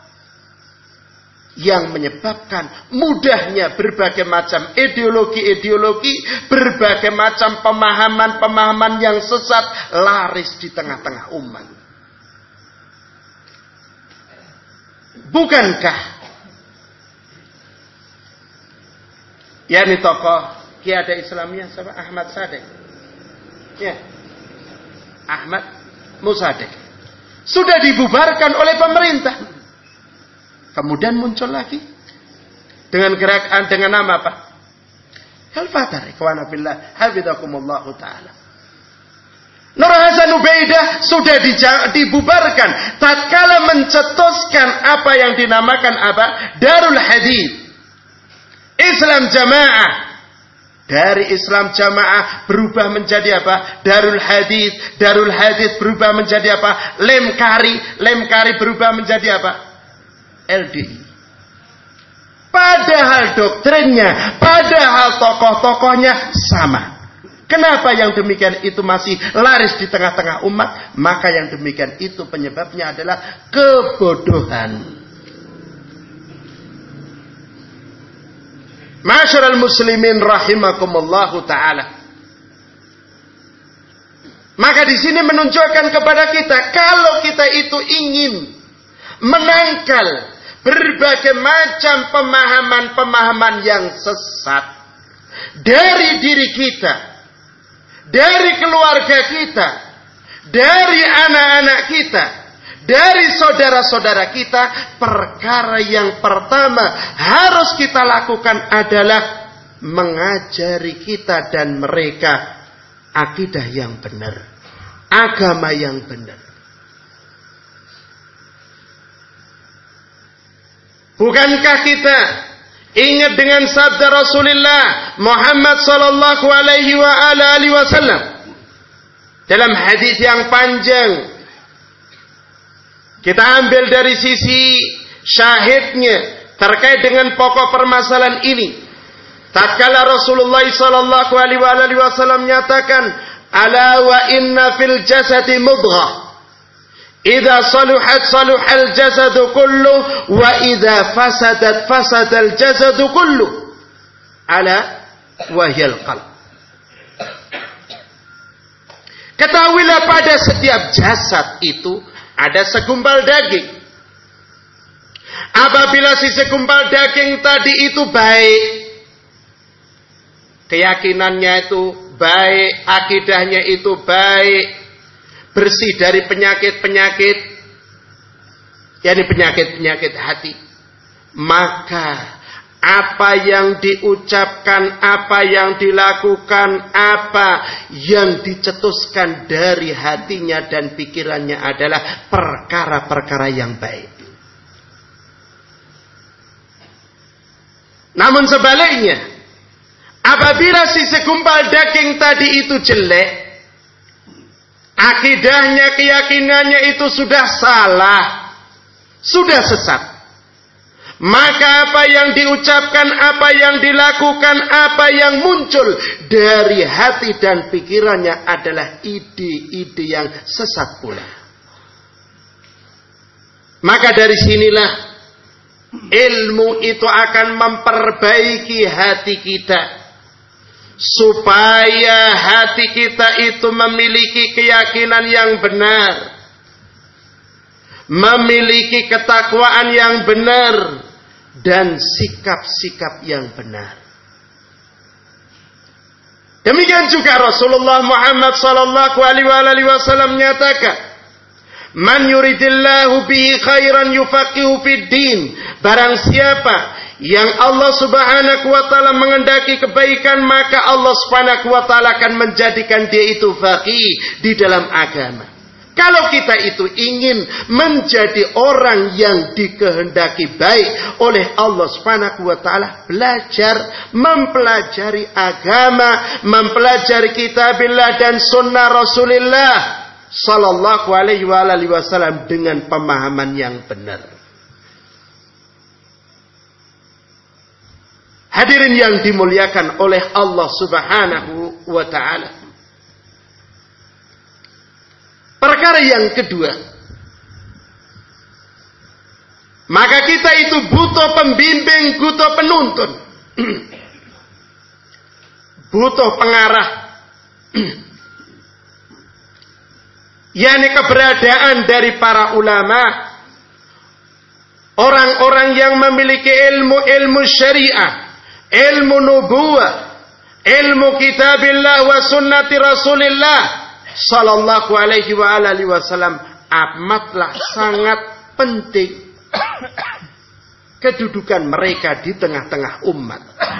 yang menyebabkan mudahnya berbagai macam ideologi-ideologi, berbagai macam pemahaman-pemahaman yang sesat laris di tengah-tengah umat. Bukankah yakni tokoh Qiyadah Islamiyah sama Ahmad Sadek, ya, Ahmad Musadek, sudah dibubarkan oleh pemerintah. Kemudian muncul lagi dengan gerakan dengan nama apa? Al-Fatar, ikhwana billah, hafizakumullah taala. Nur Hasan Ubaidah sudah dibubarkan tatkala mencetuskan apa yang dinamakan apa? Darul Hadits. Islam Jamaah. Dari Islam Jamaah berubah menjadi apa? Darul Hadits. Darul Hadits berubah menjadi apa? Lemkari. Lemkari berubah menjadi apa? L D I. Padahal doktrinnya, padahal tokoh-tokohnya sama. Kenapa yang demikian itu masih laris di tengah-tengah umat? Maka yang demikian itu penyebabnya adalah kebodohan. Ma'asyiral muslimin rahimakumullahu ta'ala. Maka di sini menunjukkan kepada kita, kalau kita itu ingin menangkal berbagai macam pemahaman-pemahaman yang sesat dari diri kita, dari keluarga kita, dari anak-anak kita, dari saudara-saudara kita, perkara yang pertama harus kita lakukan adalah mengajari kita dan mereka akidah yang benar, agama yang benar. Bukankah kita ingat dengan sabda Rasulullah Muhammad sallallahu alaihi wa alihi wasallam dalam hadis yang panjang? Kita ambil dari sisi syahidnya terkait dengan pokok permasalahan ini. Tatkala Rasulullah sallallahu alaihi wasallam menyatakan, "Ala wa inna fil jasadi mudghah. Idza saluhat saluhal jasadu kullu wa idza fasadat fasadal jasadu kullu. Ala wa hiyal qalb." Ketahuilah pada setiap jasad itu ada segumpal daging. Apabila si segumpal daging tadi itu baik, keyakinannya itu baik, akidahnya itu baik, bersih dari penyakit-penyakit, yakni penyakit-penyakit hati, maka apa yang diucapkan, apa yang dilakukan, apa yang dicetuskan dari hatinya dan pikirannya adalah perkara-perkara yang baik. Namun sebaliknya, apabila si segumpal daging tadi itu jelek, akidahnya, keyakinannya itu sudah salah, sudah sesat, maka apa yang diucapkan, apa yang dilakukan, apa yang muncul dari hati dan pikirannya adalah ide-ide yang sesat pula. Maka dari sinilah ilmu itu akan memperbaiki hati kita, supaya hati kita itu memiliki keyakinan yang benar, memiliki ketakwaan yang benar, dan sikap-sikap yang benar. Demikian juga Rasulullah Muhammad sallallahu alaihi wasallam menyatakan, "Man yuridillahu bihi khairan yufaqihu fid din." Barang siapa yang Allah Subhanahu wa taala mengendaki kebaikan, maka Allah Subhanahu wa taala akan menjadikan dia itu faqih di dalam agama. Kalau kita itu ingin menjadi orang yang dikehendaki baik oleh Allah Subhanahu wa taala, belajar, mempelajari agama, mempelajari kitabillah dan sunnah Rasulullah sallallahu alaihi wasallam dengan pemahaman yang benar. Hadirin yang dimuliakan oleh Allah Subhanahu wa taala. Perkara yang kedua, maka kita itu butuh pembimbing, butuh penuntun, butuh pengarah, yakni keberadaan dari para ulama, orang-orang yang memiliki ilmu-ilmu syariah, ilmu nubuwah, ilmu kitabillah wa sunnati Rasulillah sallallahu alaihi wa alihi wasallam. Amatlah sangat penting kedudukan mereka di tengah-tengah umat.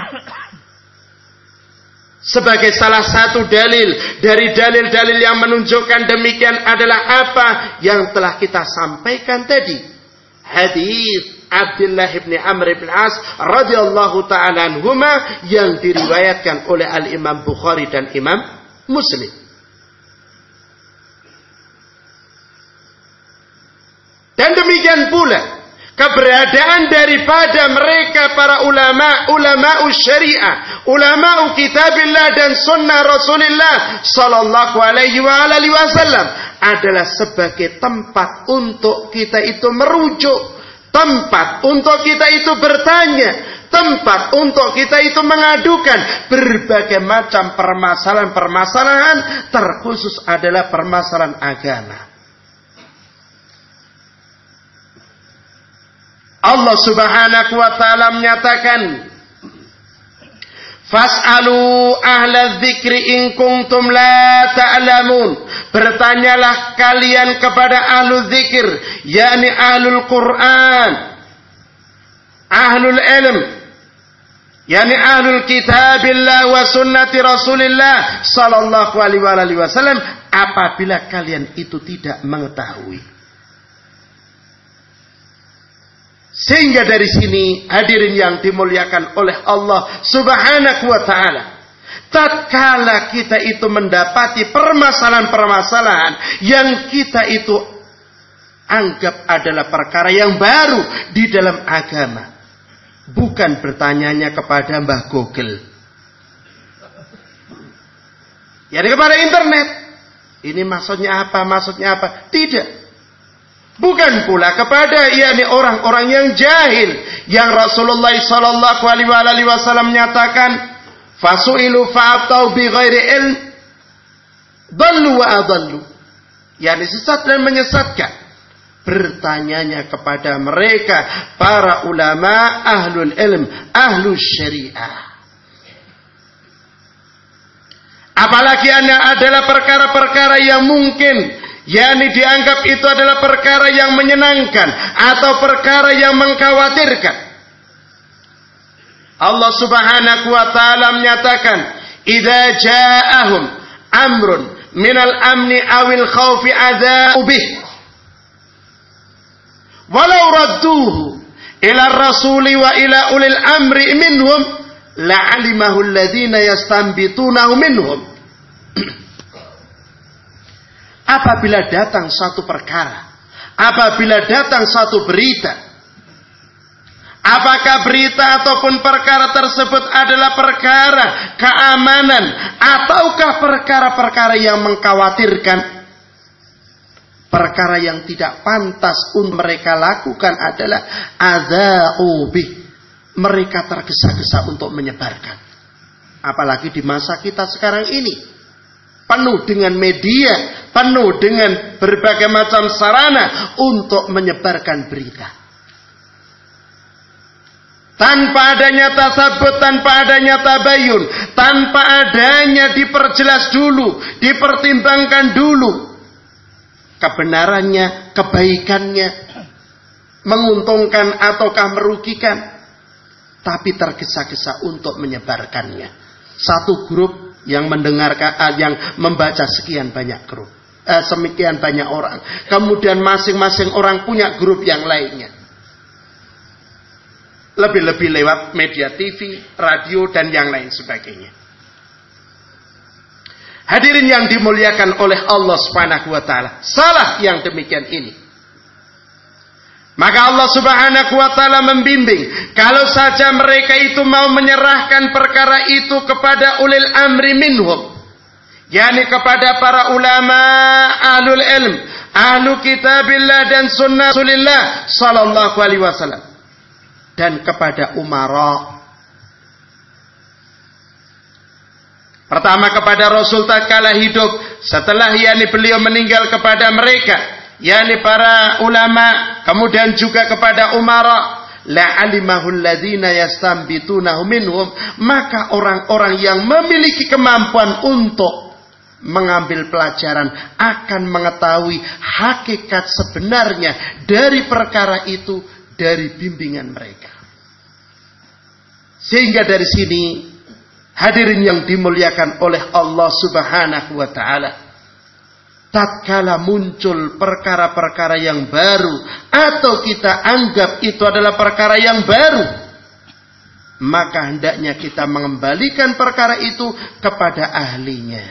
Sebagai salah satu dalil dari dalil-dalil yang menunjukkan demikian adalah apa yang telah kita sampaikan tadi. Hadis Abdullah bin Amr bin As radhiyallahu ta'ala anhuma yang diriwayatkan oleh Al-Imam Bukhari dan Imam Muslim. Dan demikian pula keberadaan daripada mereka para ulama, ulama syariah, ulama kitabillah dan sunnah Rasulullah sallallahu alaihi wasallam adalah sebagai tempat untuk kita itu merujuk, tempat untuk kita itu bertanya, tempat untuk kita itu mengadukan berbagai macam permasalahan-permasalahan, terkhusus adalah permasalahan agama. Allah Subhanahu wa taala menyatakan, "Fas'alu ahla dzikri in kuntum la ta'lamun." Bertanyalah kalian kepada ahlu dzikir, yakni ahlul Quran, ahlul ilm, yakni ahlul kitabillah wa sunnati Rasulillah sallallahu alaihi wasallam, apabila kalian itu tidak mengetahui. Sehingga dari sini, hadirin yang dimuliakan oleh Allah Subhanahu wa taala, tatkala kita itu mendapati permasalahan-permasalahan yang kita itu anggap adalah perkara yang baru di dalam agama, bukan bertanyanya kepada Mbah Google, ya kepada internet, ini maksudnya apa, maksudnya apa, tidak. Bukan pula kepada yakni orang-orang yang jahil, yang Rasulullah sallallahu alaihi wasallam menyatakan, fasu'ilu fa'atau bi ghairi ilm dallu wa adallu, yakni sesat dan menyesatkan. Bertanyanya kepada mereka para ulama ahlul ilm, ahlus syariah. Apalagi adalah perkara-perkara yang mungkin yakni dianggap itu adalah perkara yang menyenangkan atau perkara yang mengkhawatirkan. Allah Subhanahu wa taala menyatakan, "Idza ja'ahum amrun minal amni awil khaufi adza'u bih walau radduhu ila rasuli wa ila ulil amri minhum la'alimahu alladhina yastanbitunahu minhum." Apabila datang satu perkara, apabila datang satu berita, apakah berita ataupun perkara tersebut adalah perkara keamanan ataukah perkara-perkara yang mengkhawatirkan, perkara yang tidak pantas untuk mereka lakukan adalah adza'u bih. Mereka tergesa-gesa untuk menyebarkan. Apalagi di masa kita sekarang ini, penuh dengan media, penuh dengan berbagai macam sarana untuk menyebarkan berita. Tanpa adanya tasabut, tanpa adanya tabayun, tanpa adanya diperjelas dulu, dipertimbangkan dulu kebenarannya, kebaikannya, menguntungkan ataukah merugikan, tapi tergesa-gesa untuk menyebarkannya. Satu grup yang mendengarkan, yang membaca sekian banyak grup, eh, semikian banyak orang. Kemudian masing-masing orang punya grup yang lainnya. Lebih-lebih lewat media T V, radio, dan yang lain sebagainya. Hadirin yang dimuliakan oleh Allah Subhanahu wa taala, salah yang demikian ini. Maka Allah Subhanahu wa taala membimbing, kalau saja mereka itu mau menyerahkan perkara itu kepada ulil amri minhum, yakni kepada para ulama, ahlul ilm, ahlu kitabillah dan sunnah Rasulullah sallallahu alaihi wasallam, dan kepada umara. Pertama kepada Rasul tatkala hidup, setelah yakni beliau meninggal kepada mereka, yakni para ulama, kemudian juga kepada umara. La alimahul ladzina yastambitunahu minhum, maka orang-orang yang memiliki kemampuan untuk mengambil pelajaran akan mengetahui hakikat sebenarnya dari perkara itu dari bimbingan mereka. Sehingga dari sini, hadirin yang dimuliakan oleh Allah Subhanahu wa taala, tatkala muncul perkara-perkara yang baru atau kita anggap itu adalah perkara yang baru, maka hendaknya kita mengembalikan perkara itu kepada ahlinya,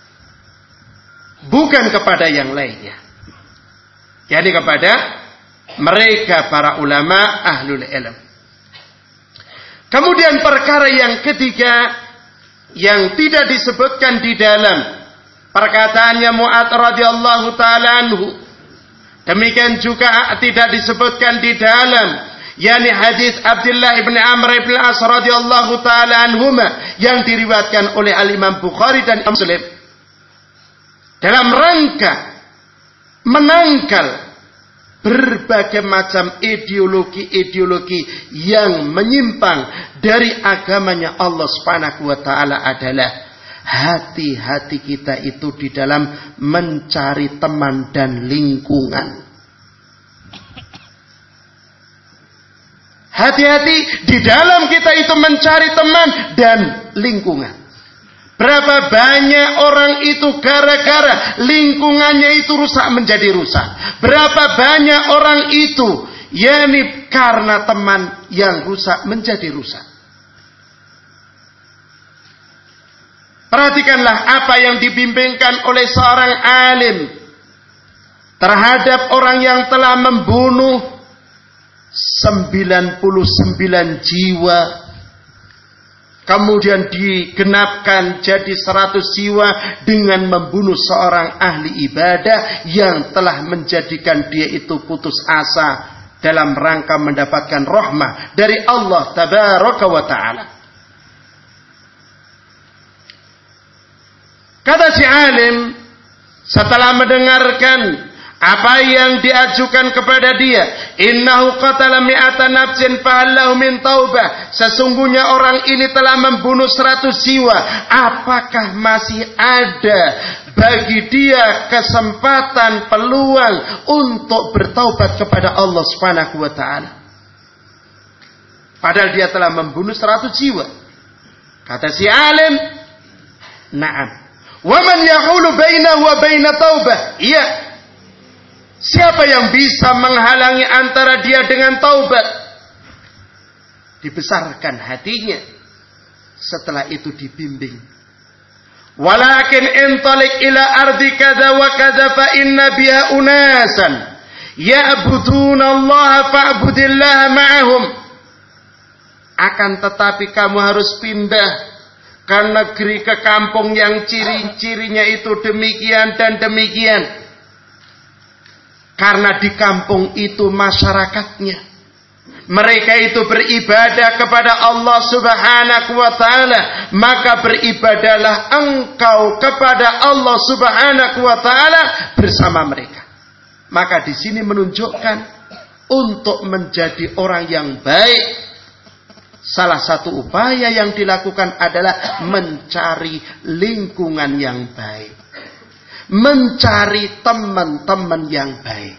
bukan kepada yang lainnya, yakni kepada mereka para ulama ahlul ilm. Kemudian perkara yang ketiga yang tidak disebutkan di dalam perkataannya Mu'adz radhiyallahu taala anhu, demikian juga tidak disebutkan di dalam yakni hadis Abdullah bin Amr bin As radhiyallahu taala anhuma yang diriwayatkan oleh Al-Imam Bukhari dan Muslim, dalam rangka menangkal berbagai macam ideologi-ideologi yang menyimpang dari agamanya Allah Subhanahu wa taala adalah hati-hati kita itu di dalam mencari teman dan lingkungan. Hati-hati di dalam kita itu mencari teman dan lingkungan. Berapa banyak orang itu gara-gara lingkungannya itu rusak menjadi rusak. Berapa banyak orang itu yakni karena teman yang rusak menjadi rusak. Perhatikanlah apa yang dibimbingkan oleh seorang alim terhadap orang yang telah membunuh sembilan puluh sembilan jiwa, kemudian digenapkan jadi seratus jiwa dengan membunuh seorang ahli ibadah yang telah menjadikan dia itu putus asa dalam rangka mendapatkan rahmah dari Allah Tabaraka wa Ta'ala. Kata si alim setelah mendengarkan apa yang diajukan kepada dia, innahu qatala mi'ata nafsin fahallahu min taubah, sesungguhnya orang ini telah membunuh seratus jiwa, apakah masih ada bagi dia kesempatan, peluang untuk bertaubat kepada Allah Subhanahu wa taala? Padahal dia telah membunuh seratus jiwa. Kata si alim, na'am. Wa man yahulu bainahu wa baina taubah? Iya. Siapa yang bisa menghalangi antara dia dengan taubat? Dibesarkan hatinya. Setelah itu dibimbing. Walakin intalik ila ardi kada wa kada fa inna biha unasan ya'buduna Allah fa'budillaha ma'ahum. Akan tetapi kamu harus pindah ke negeri, ke kampung yang ciri-cirinya itu demikian dan demikian. Karena di kampung itu masyarakatnya, mereka itu beribadah kepada Allah Subhanahu wa ta'ala, maka beribadahlah engkau kepada Allah Subhanahu wa ta'ala bersama mereka. Maka di sini menunjukkan untuk menjadi orang yang baik, salah satu upaya yang dilakukan adalah mencari lingkungan yang baik, mencari teman-teman yang baik.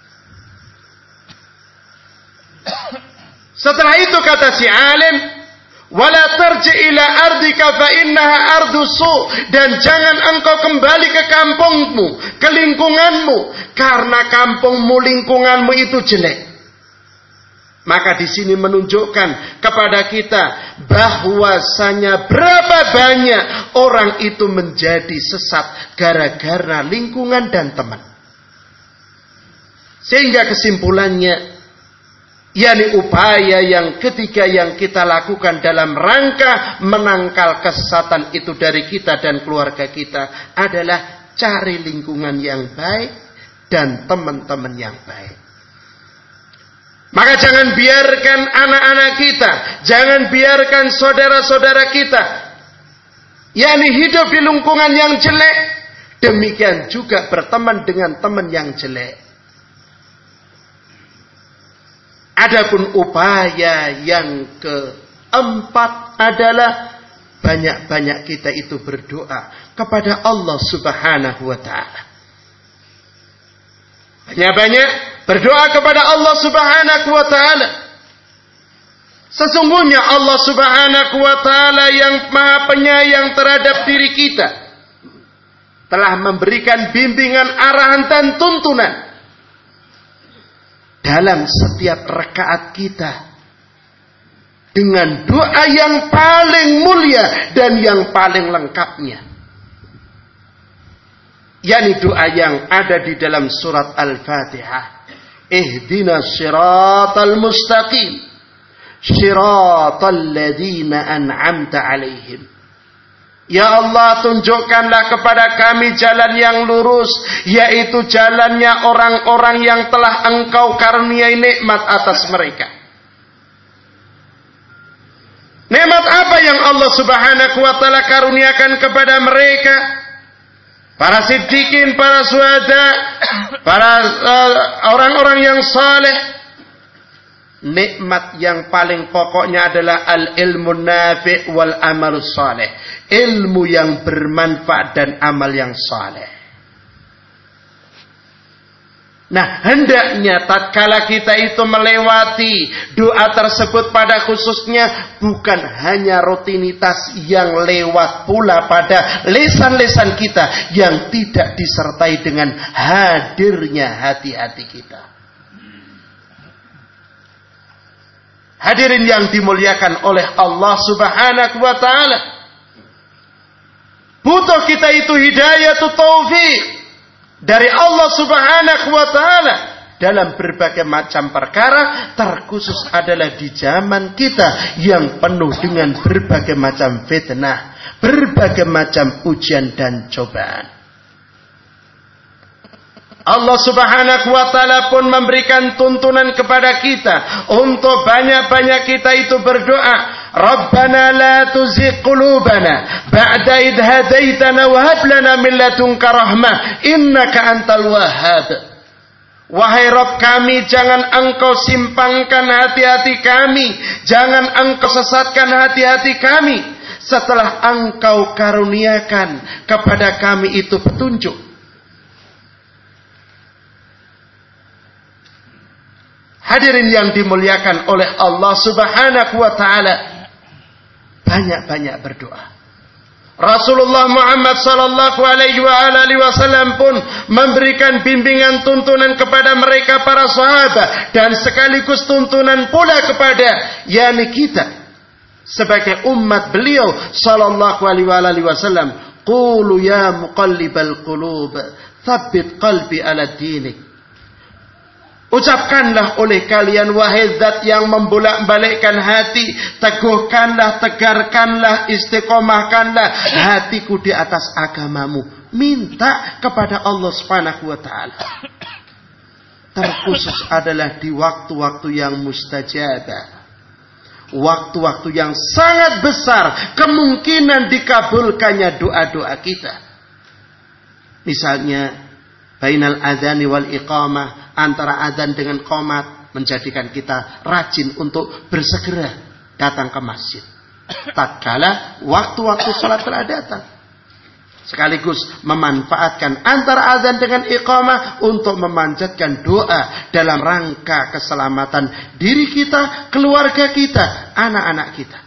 Setelah itu kata si alim, wala tarji ila ardika fa innaha ardu su, dan jangan engkau kembali ke kampungmu, ke lingkunganmu, karena kampungmu, lingkunganmu itu jelek. Maka di sini menunjukkan kepada kita bahwasanya berapa banyak orang itu menjadi sesat gara-gara lingkungan dan teman. Sehingga kesimpulannya, yakni upaya yang ketiga yang kita lakukan dalam rangka menangkal kesesatan itu dari kita dan keluarga kita adalah cari lingkungan yang baik dan teman-teman yang baik. Maka jangan biarkan anak-anak kita, jangan biarkan saudara-saudara kita, yakni hidup di lingkungan yang jelek, demikian juga berteman dengan teman yang jelek. Adapun upaya yang keempat adalah banyak-banyak kita itu berdoa kepada Allah Subhanahu wa ta'ala. Banyak-banyak berdoa kepada Allah Subhanahu wa ta'ala. Sesungguhnya Allah Subhanahu wa ta'ala yang maha penyayang terhadap diri kita telah memberikan bimbingan, arahan dan tuntunan dalam setiap rakaat kita dengan doa yang paling mulia dan yang paling lengkapnya, yakni doa yang ada di dalam surat Al-Fatihah. Ihdinas siratal mustaqim, siratal ladzina an'amta alaihim. Ya Allah, tunjukkanlah kepada kami jalan yang lurus, yaitu jalannya orang-orang yang telah Engkau karuniai nikmat atas mereka. Nikmat apa yang Allah Subhanahu wa ta'ala karuniakan kepada mereka? Para siddiqin, para syuhada, para uh, orang-orang yang saleh. Nikmat yang paling pokoknya adalah al-ilmu nafi' wal amalus saleh. Ilmu yang bermanfaat dan amal yang saleh. Nah, hendaknya tatkala kita itu melewati doa tersebut pada khususnya bukan hanya rutinitas yang lewat pula pada lisan-lisan kita yang tidak disertai dengan hadirnya hati-hati kita. Hadirin yang dimuliakan oleh Allah Subhanahu wa ta'ala, butuh kita itu hidayah taufik dari Allah Subhanahu wa ta'ala dalam berbagai macam perkara, terkhusus adalah di zaman kita yang penuh dengan berbagai macam fitnah, berbagai macam ujian dan cobaan. Allah Subhanahu wa ta'ala pun memberikan tuntunan kepada kita untuk banyak-banyak kita itu berdoa, Rabbana la tuzigh qulubana ba'da idh hadaitana wa hab lana min ladunka rahmah innaka antal wahhab. Wahai Rabb kami, jangan Engkau simpangkan hati-hati kami, jangan Engkau sesatkan hati-hati kami setelah Engkau karuniakan kepada kami itu petunjuk. Hadirin yang dimuliakan oleh Allah Subhanahu wa ta'ala, banyak-banyak berdoa. Rasulullah Muhammad sallallahu alaihi wa alihi wasallam pun memberikan bimbingan tuntunan kepada mereka para sahabat dan sekaligus tuntunan pula kepada yakni kita sebagai umat beliau sallallahu alaihi wa alihi wasallam. Qulu ya muqallibal qulub, tsabbit qalbi ala dinik. Ucapkanlah oleh kalian, wahai zat yang membolak-balikkan hati, teguhkanlah, tegarkanlah, istiqomahkanlah hatiku di atas agamamu. Minta kepada Allah Subhanahu wa ta'ala. terkhusus adalah di waktu-waktu yang mustajabah. Waktu-waktu yang sangat besar kemungkinan dikabulkannya doa-doa kita. Misalnya bainal adzani wal iqamah, antara adzan dengan qomat, menjadikan kita rajin untuk bersegera datang ke masjid tatkala waktu-waktu salat telah datang. Sekaligus memanfaatkan antara azan dengan iqamah untuk memanjatkan doa dalam rangka keselamatan diri kita, keluarga kita, anak-anak kita.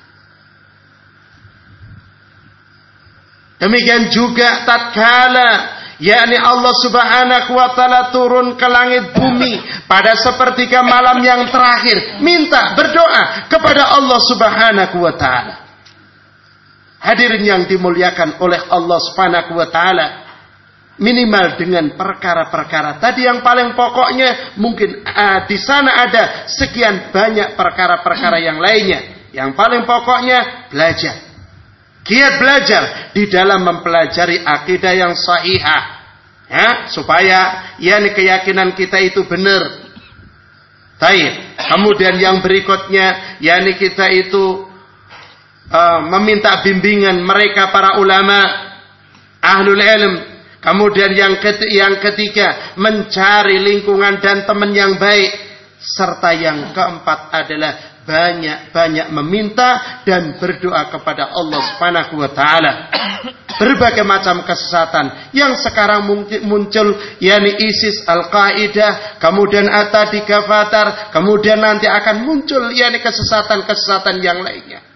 Demikian juga tatkala yakni Allah Subhanahu wa taala turun ke langit bumi pada sepertiga malam yang terakhir, minta berdoa kepada Allah Subhanahu wa taala. Hadirin yang dimuliakan oleh Allah Subhanahu wa taala, minimal dengan perkara-perkara tadi yang paling pokoknya, mungkin uh, di sana ada sekian banyak perkara-perkara yang lainnya. Yang paling pokoknya belajar. Giat belajar di dalam mempelajari akidah yang sahihah, ya, supaya yakni keyakinan kita itu benar. Baik. Kemudian yang berikutnya yakni kita itu Uh, meminta bimbingan mereka para ulama ahlul ilm. Kemudian yang ketiga, yang ketiga mencari lingkungan dan teman yang baik. Serta yang keempat adalah banyak-banyak meminta dan berdoa kepada Allah Subhanahu wa taala. Berbagai macam kesesatan yang sekarang muncul, yakni ISIS, Al-Qaeda, kemudian Atadi Gafatar, kemudian nanti akan muncul yakni kesesatan-kesesatan yang lainnya.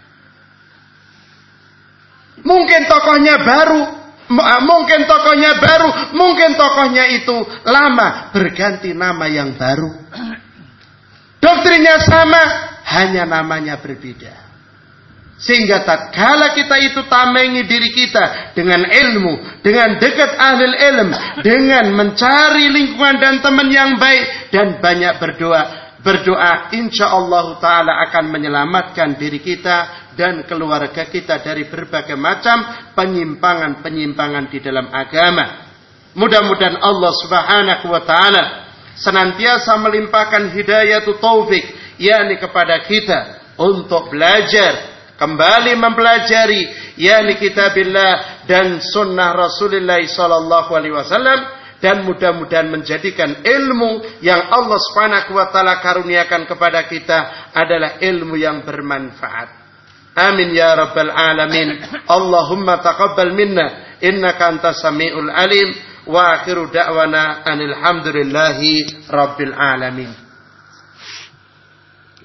Mungkin tokohnya baru, mungkin tokohnya baru, mungkin tokohnya itu lama, berganti nama yang baru. Doktrinnya sama, hanya namanya berbeda. Sehingga tatkala kita itu tamengi diri kita dengan ilmu, dengan dekat ahli ilm, dengan mencari lingkungan dan teman yang baik, dan banyak berdoa. Berdoa insyaallah ta'ala akan menyelamatkan diri kita dan keluarga kita dari berbagai macam penyimpangan-penyimpangan di dalam agama. Mudah-mudahan Allah Subhanahu wa taala senantiasa melimpahkan hidayah taufik yakni kepada kita untuk belajar, kembali mempelajari yakni kitabillah dan sunnah Rasulullah sallallahu alaihi wasallam, dan mudah-mudahan menjadikan ilmu yang Allah Subhanahu wa taala karuniakan kepada kita adalah ilmu yang bermanfaat. Amin ya rabbal alamin. Allahumma taqabbal minna innaka antas samiul alim. Wa akhiru da'wana anil hamdulillahi rabbil alamin.